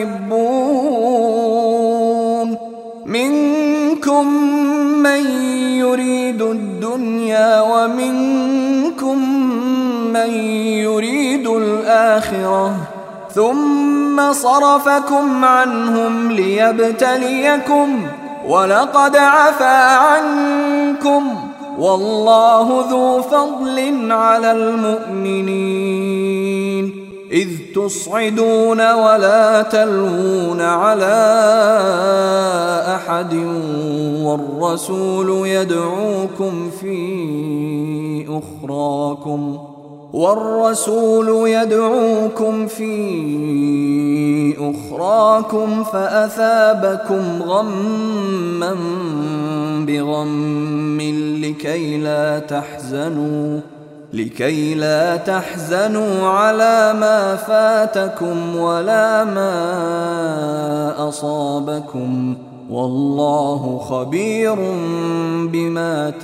تحبون منكم من يريد الدنيا ومنكم من يريد الآخرة ثم صرفكم عنهم ليبتليكم ولقد عفا عنكم والله ذو فضل على المؤمنين. إذ تصعدون ولا تلوون على أحد والرسول يدعوكم في أخراكم فأثابكم غما بغم لكي لا تحزنوا على ما فاتكم ولا ما أصابكم والله خبير بما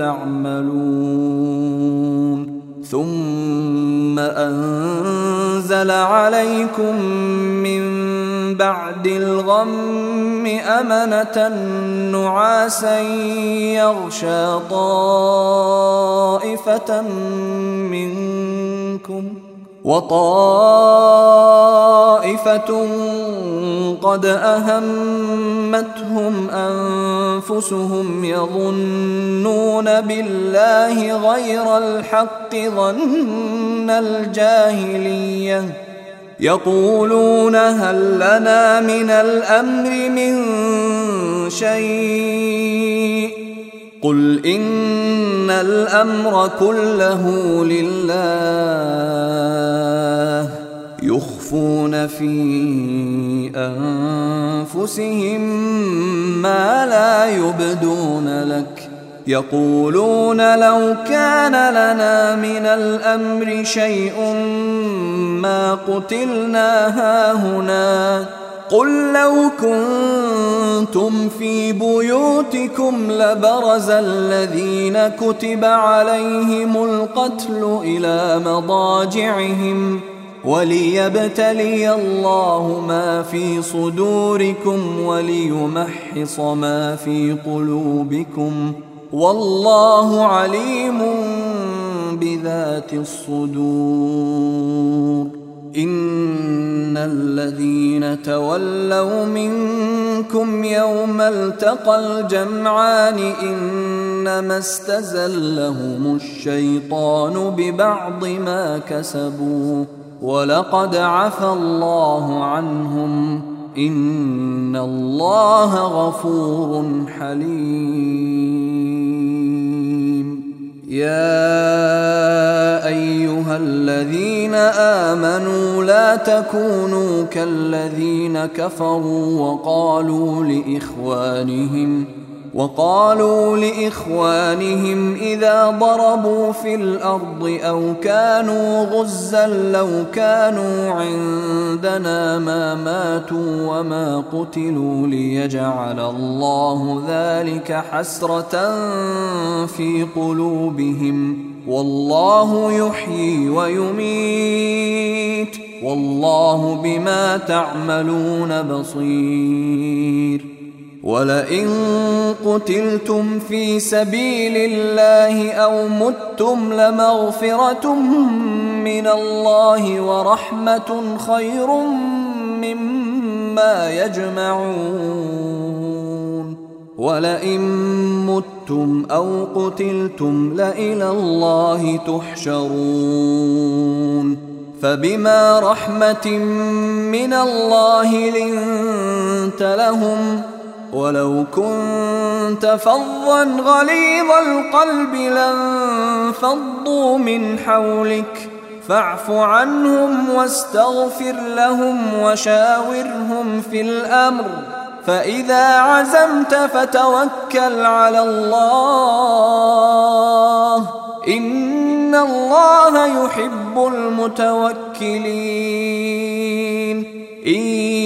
تعملون. ثم أنزل عليكم من بعد الغم أمنة نعاسا يغشى طائفة منكم وطائفة قد أهمتهم أنفسهم يظنون بالله غير الحق ظن الجاهلية يقولون هل لنا من الأمر من شيء قل إن الأمر كله لله يخفون في أنفسهم ما لا يبدون لك يقولون لو كان لنا من الأمر شيء ما قتلنا هاهنا قل لو كنتم في بيوتكم لبرز الذين كتب عليهم القتل إلى مضاجعهم وليبتلي الله ما في صدوركم وليمحص ما في قلوبكم والله عليم بذات الصدور إن الذين تولوا منكم يوم التقى الجمعان إنما استزلهم الشيطان ببعض ما كسبوا ولقد عفى الله عنهم إن الله غفور حليم يا أيها الذين آمنوا لا تكونوا كالذين كفروا وقالوا لإخوانهم إذا ضربوا في الأرض أو كانوا غزا لو كانوا عندنا ما ماتوا وما قتلوا ليجعل الله ذلك حسرة في قلوبهم والله يحيي ويميت والله بما تعملون بصير ولئن قتلتم في سبيل الله أو متم لمغفرة من الله ورحمة خير مما يجمعون ولئن متم أو قتلتم لإلى الله تحشرون فبما رحمة من الله لنت لهم ولو كنت فظا غليظ القلب لانفضوا من حولك فاعف عنهم واستغفر لهم وشاورهم في الأمر فإذا عزمت فتوكل على الله إن الله يحب المتوكلين إن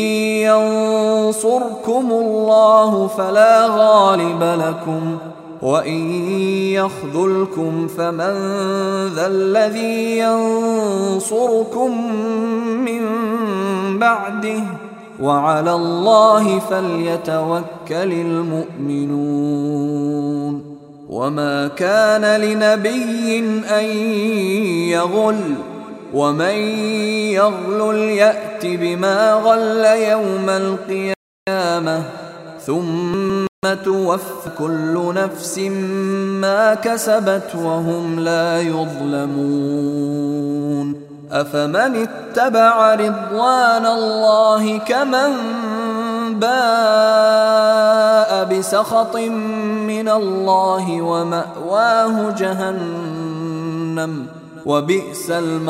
ينصركم الله فلا غالب لكم وإن يخذلكم فمن ذا الذي ينصركم من بعده وعلى الله فليتوكل المؤمنون وما كان لنبي أن يغل ومن يغلل يأت بما غل يوم القيامة ثم توفى كل نفس ما كسبت وهم لا يظلمون أفمن اتبع رضوان الله كمن باء بسخط من الله ومأواه جهنم وبئس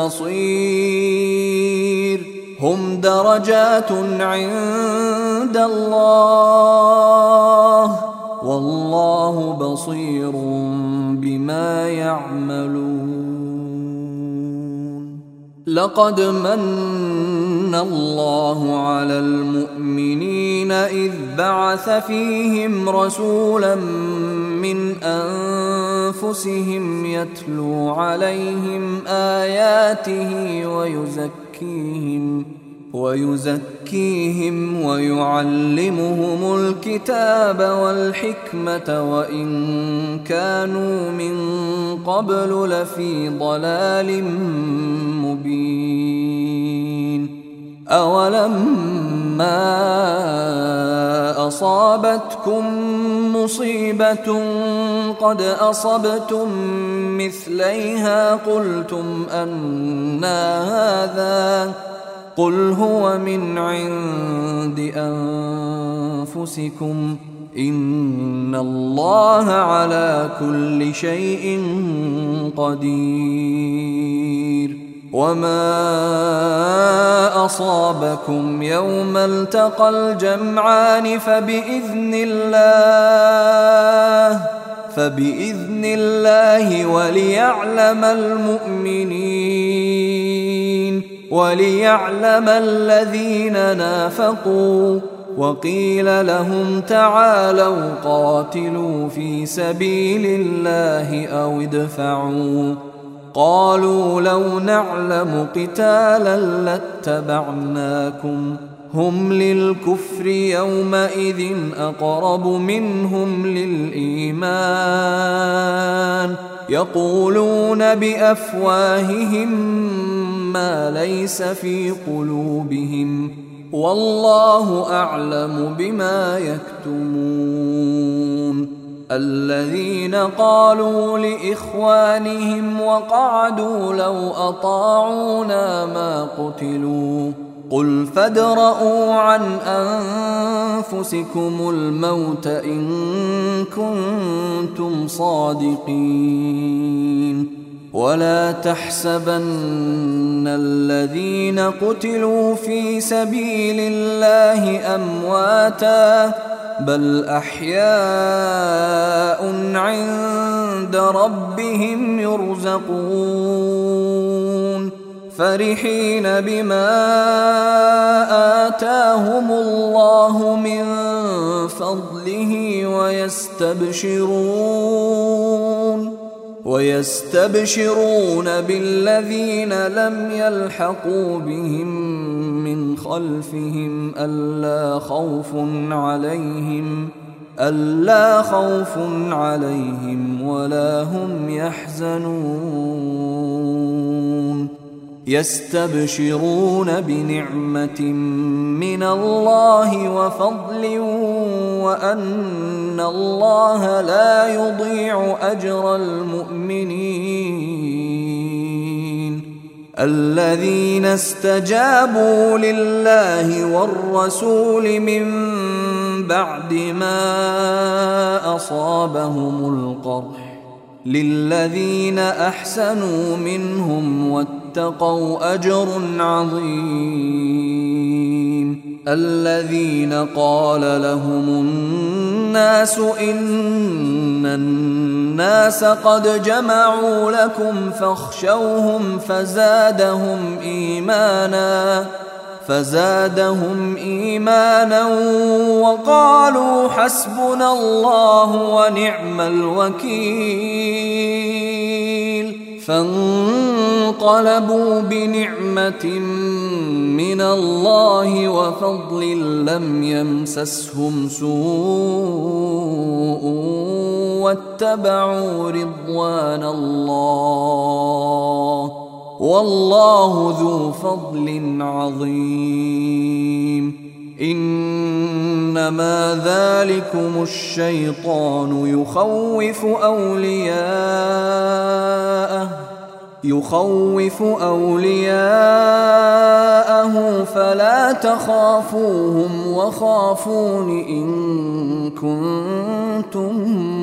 المصير هم درجات عند الله والله بصير بما يعملون لقد من الله على المؤمنين إذ بعث فيهم رسولا من أنفسهم يتلو عليهم آياته ويزكيهم ويعلمهم الكتاب والحكمة وإن كانوا من قبل لفي ضلال مبين أولما أصابتكم مصيبة قد أصبتم مثليها قلتم أنى هذا قل هو من عند أنفسكم إن الله على كل شيء قدير وما أصابكم يوم التقى الجمعان فبإذن الله وليعلم المؤمنين وليعلم الذين نافقوا وقيل لهم تعالوا قاتلوا في سبيل الله أو ادفعوا قالوا لو نعلم قتالا لاتبعناكم هم للكفر يومئذ أقرب منهم للإيمان يقولون بأفواههم ما ليس في قلوبهم والله أعلم بما يكتمون. الذين قالوا لإخوانهم وقعدوا لو أطاعونا ما قتلوا قل فادرءوا عن أنفسكم الموت إن كنتم صادقين. ولا تحسبن الذين قتلوا في سبيل الله أمواتا بل أحياء عند ربهم يرزقون فرحين بما آتاهم الله من فضله ويستبشرون بالذين لم يلحقوا بهم من خلفهم ألا خوف عليهم ولا هم يحزنون. يستبشرون بنعمة من الله وفضل وأن الله لا يضيع أجر المؤمنين. الذين استجابوا لله والرسول من بعد ما أصابهم القرح للذين أحسنوا منهم واتقوا أجر عظيم. الذين قال لهم الناس إن الناس قد جمعوا لكم فاخشوهم فزادهم إيمانا وقالوا حسبنا الله ونعم الوكيل. فانقلبوا بنعمة من الله وفضل لم يمسسهم سوء واتبعوا رضوان الله والله ذو فضل عظيم. إنما ذلكم الشيطان يخوف أولياءه فلا تخافوهم وخافون إن كنتم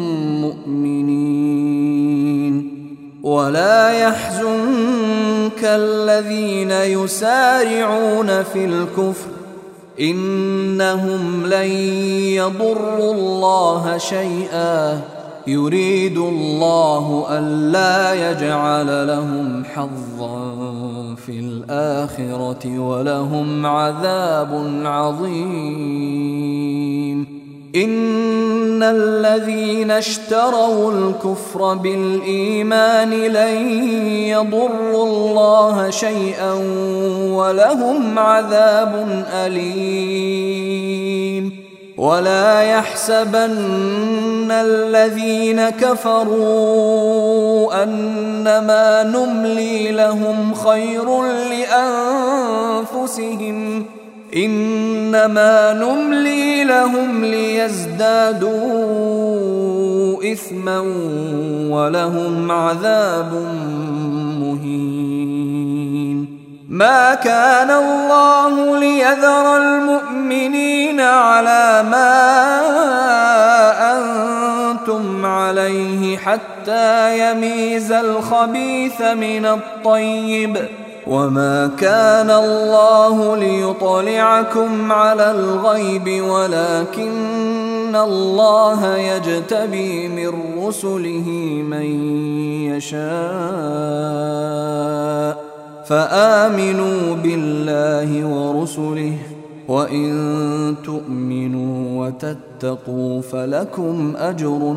مؤمنين. ولا يحزنك الذين يسارعون في الكفر إنهم لن يضروا الله شيئا يريد الله ألا يجعل لهم حظا في الآخرة ولهم عذاب عظيم. إن الذين اشتروا الكفر بالإيمان لن يضروا الله شيئا ولهم عذاب أليم. ولا يحسبن الذين كفروا أنما نملي لهم خير لأنفسهم إنما نملي لهم ليزدادوا إثما ولهم عذاب مهين. ما كان الله ليذر المؤمنين على ما أنتم عليه حتى يميز الخبيث من الطيب وما كان الله ليطلعكم على الغيب ولكن الله يجتبي من رسله من يشاء فآمنوا بالله ورسله وإن تؤمنوا وتتقوا فلكم أجر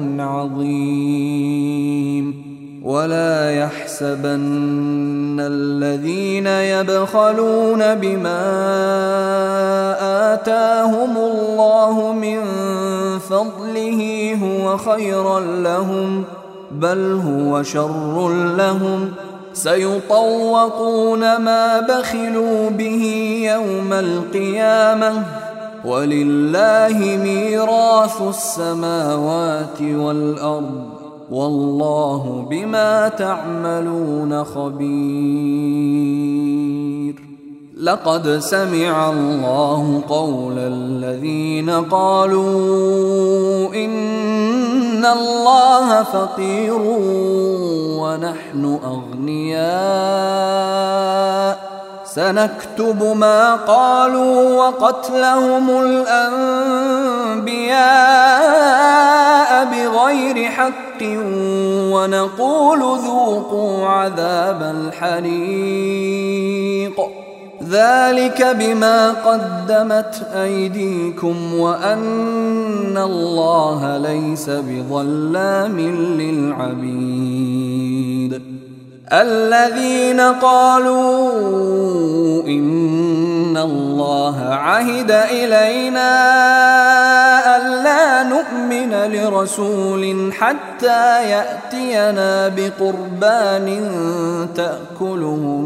عظيم. ولا يحسبن الذين يبخلون بما آتاهم الله من فضله هو خيرا لهم بل هو شر لهم سيطوقون ما بخلوا به يوم القيامة ولله ميراث السماوات والأرض والله بما تعملون خبير. لقد سمع الله قول الذين قالوا إن الله فقير ونحن أغنياء سنكتب ما قالوا وقتلهم الأنبياء بغير حق ونقول ذوقوا عذاب الحريق ذلك بما قدمت أيديكم وأن الله ليس بظلام للعبيد. الذين قالوا إن الله عهد إلينا ألا نؤمن لرسول حتى يأتينا بقربان تأكله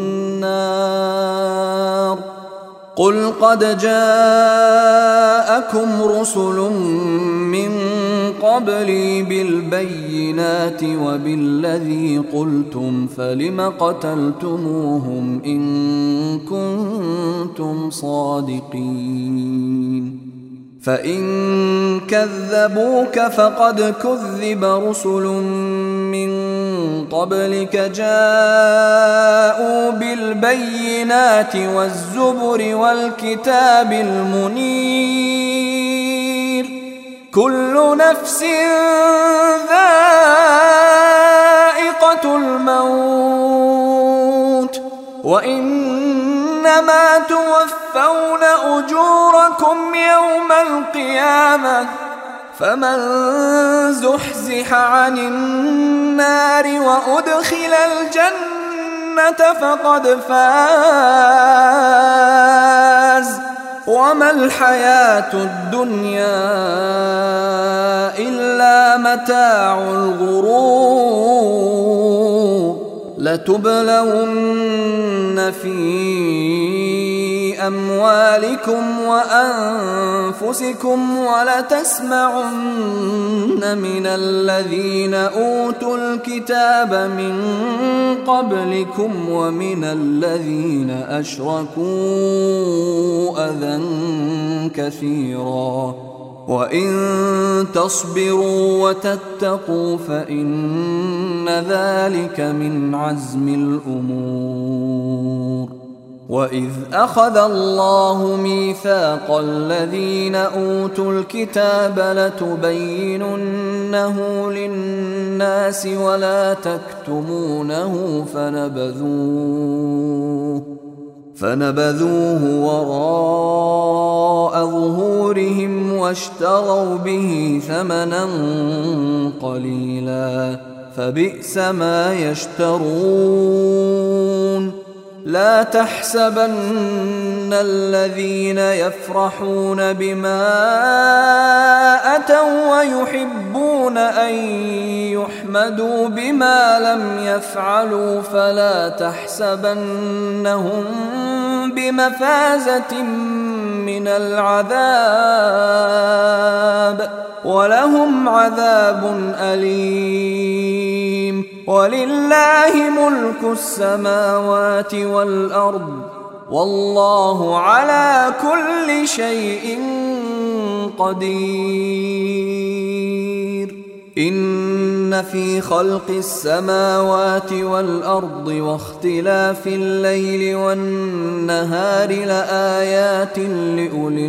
النار قل قد جاءكم رسل من قبلي بالبينات وبالذي قلتم فلم قتلتموهم إن كنتم صادقين فإن كذبوك فقد كذب رسل من قبلك جاءوا بالبينات والزبر والكتاب المنير كل نفس ذائقة الموت وإنما توفون أجوركم يوم القيامة فمن زحزح عن النار وأدخل الجنة فقد فاز وما الحياة الدنيا إلا متاع الغرور لتبلون في أموالكم وأنفسكم ولتسمعن من الذين أوتوا الكتاب من قبلكم ومن الذين أشركوا أذى كثيرا وإن تصبروا وتتقوا فإن ذلك من عزم الأمور. وإذ أخذ الله ميثاق الذين أوتوا الكتاب لتبيننه للناس ولا تكتمونه فنبذوه وراء ظهورهم واشتروا به ثمنا قليلا فبئس ما يشترون. لا تحسبن الذين يفرحون بما أتوا ويحبون أن يحمدوا بما لم يفعلوا فلا تحسبنهم بمفازة من العذاب ولهم عذاب أليم. ولله ملك السماوات والأرض والله على كل شيء قدير. إن في خلق السماوات والأرض واختلاف الليل والنهار لآيات لأولي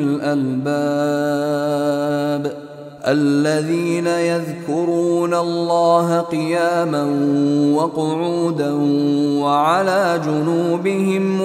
الألباب الذين يذكرون الله قياما وقعودا وعلى جنوبهم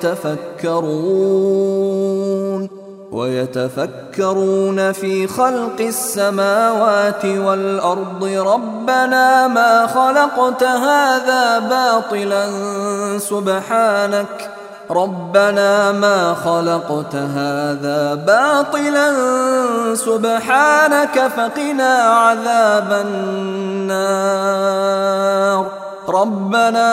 ويتفكرون في خلق السماوات والأرض ربنا ما خلقت هذا باطلا ربنا ما خلقت هذا باطلا سبحانك فقنا عذاب النار. ربنا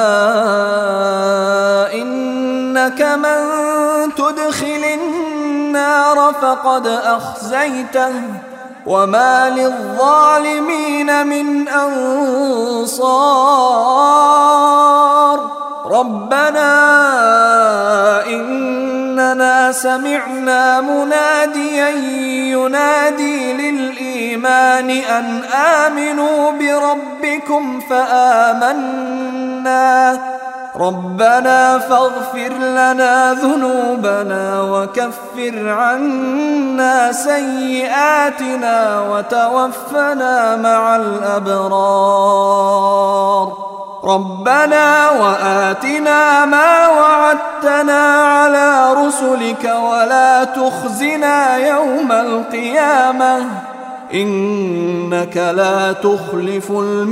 إنك من تدخل النار فقد أخزيته وما للظالمين من أنصار. ربنا إننا سمعنا مناديا ينادي للإيمان أن آمنوا بربكم فآمنا. ربنا فاغفر لنا ذنوبنا وكفر عنا سيئاتنا وتوفنا مع الأبرار. ربنا وآتنا ما وعدتنا على رسلك ولا تخزنا يوم القيامة إنك لا تخلف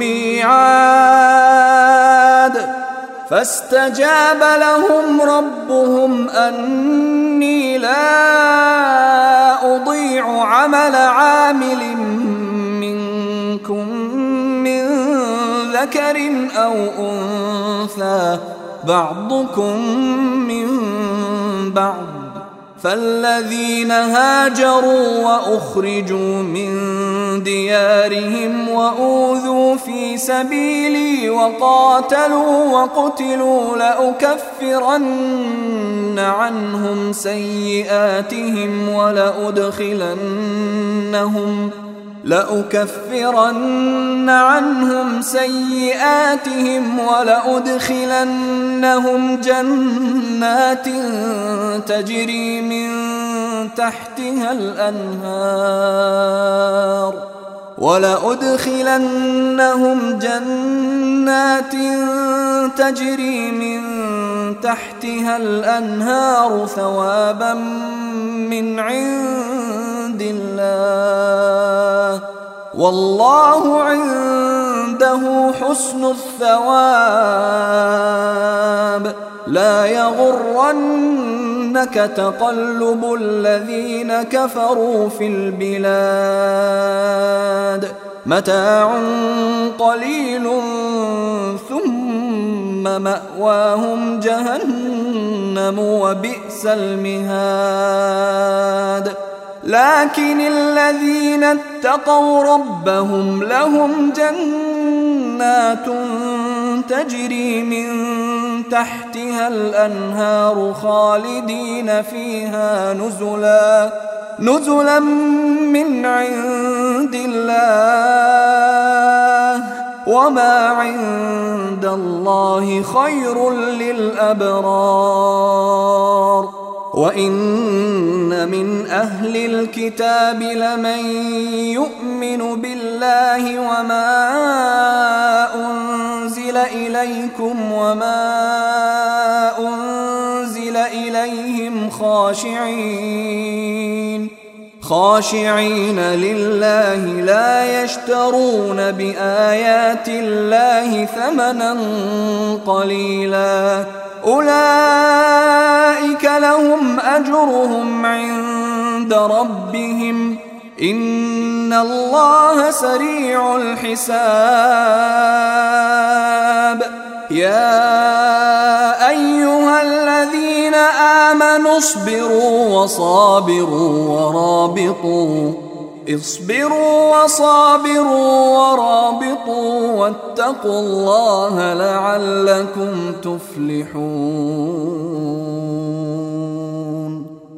الميعاد. فاستجاب لهم ربهم أني لا أضيع عمل عامل منكم من ذكر أو أنثى بعضكم من بعض. فالذين هاجروا وأخرجوا من ديارهم وأوذوا في سبيلي وقاتلوا وقتلوا لأكفرن عنهم سيئاتهم ولأدخلنهم جنات تجري من تحتها الأنهار ثوابا من عند الله والله عنده حسن الثواب. لا يغرنك تقلب الذين كفروا في البلاد متاع قليل ثم مأواهم جهنم وبئس المهاد. لكن الذين اتقوا ربهم لهم جنات تجري من تحتها الأنهار خالدين فيها نزلا من عند الله وما عند الله خير للأبرار. وإن من أهل الكتاب لمن يؤمن بالله وما أنزل إليكم وما أنزل إليهم خاشعين لله لا يشترون بآيات الله ثمنا قليلا أولئك لهم أجرهم عند ربهم إن الله سريع الحساب. يا أيها الذين آمنوا اصبروا وصابروا ورابطوا واتقوا الله لعلكم تفلحون.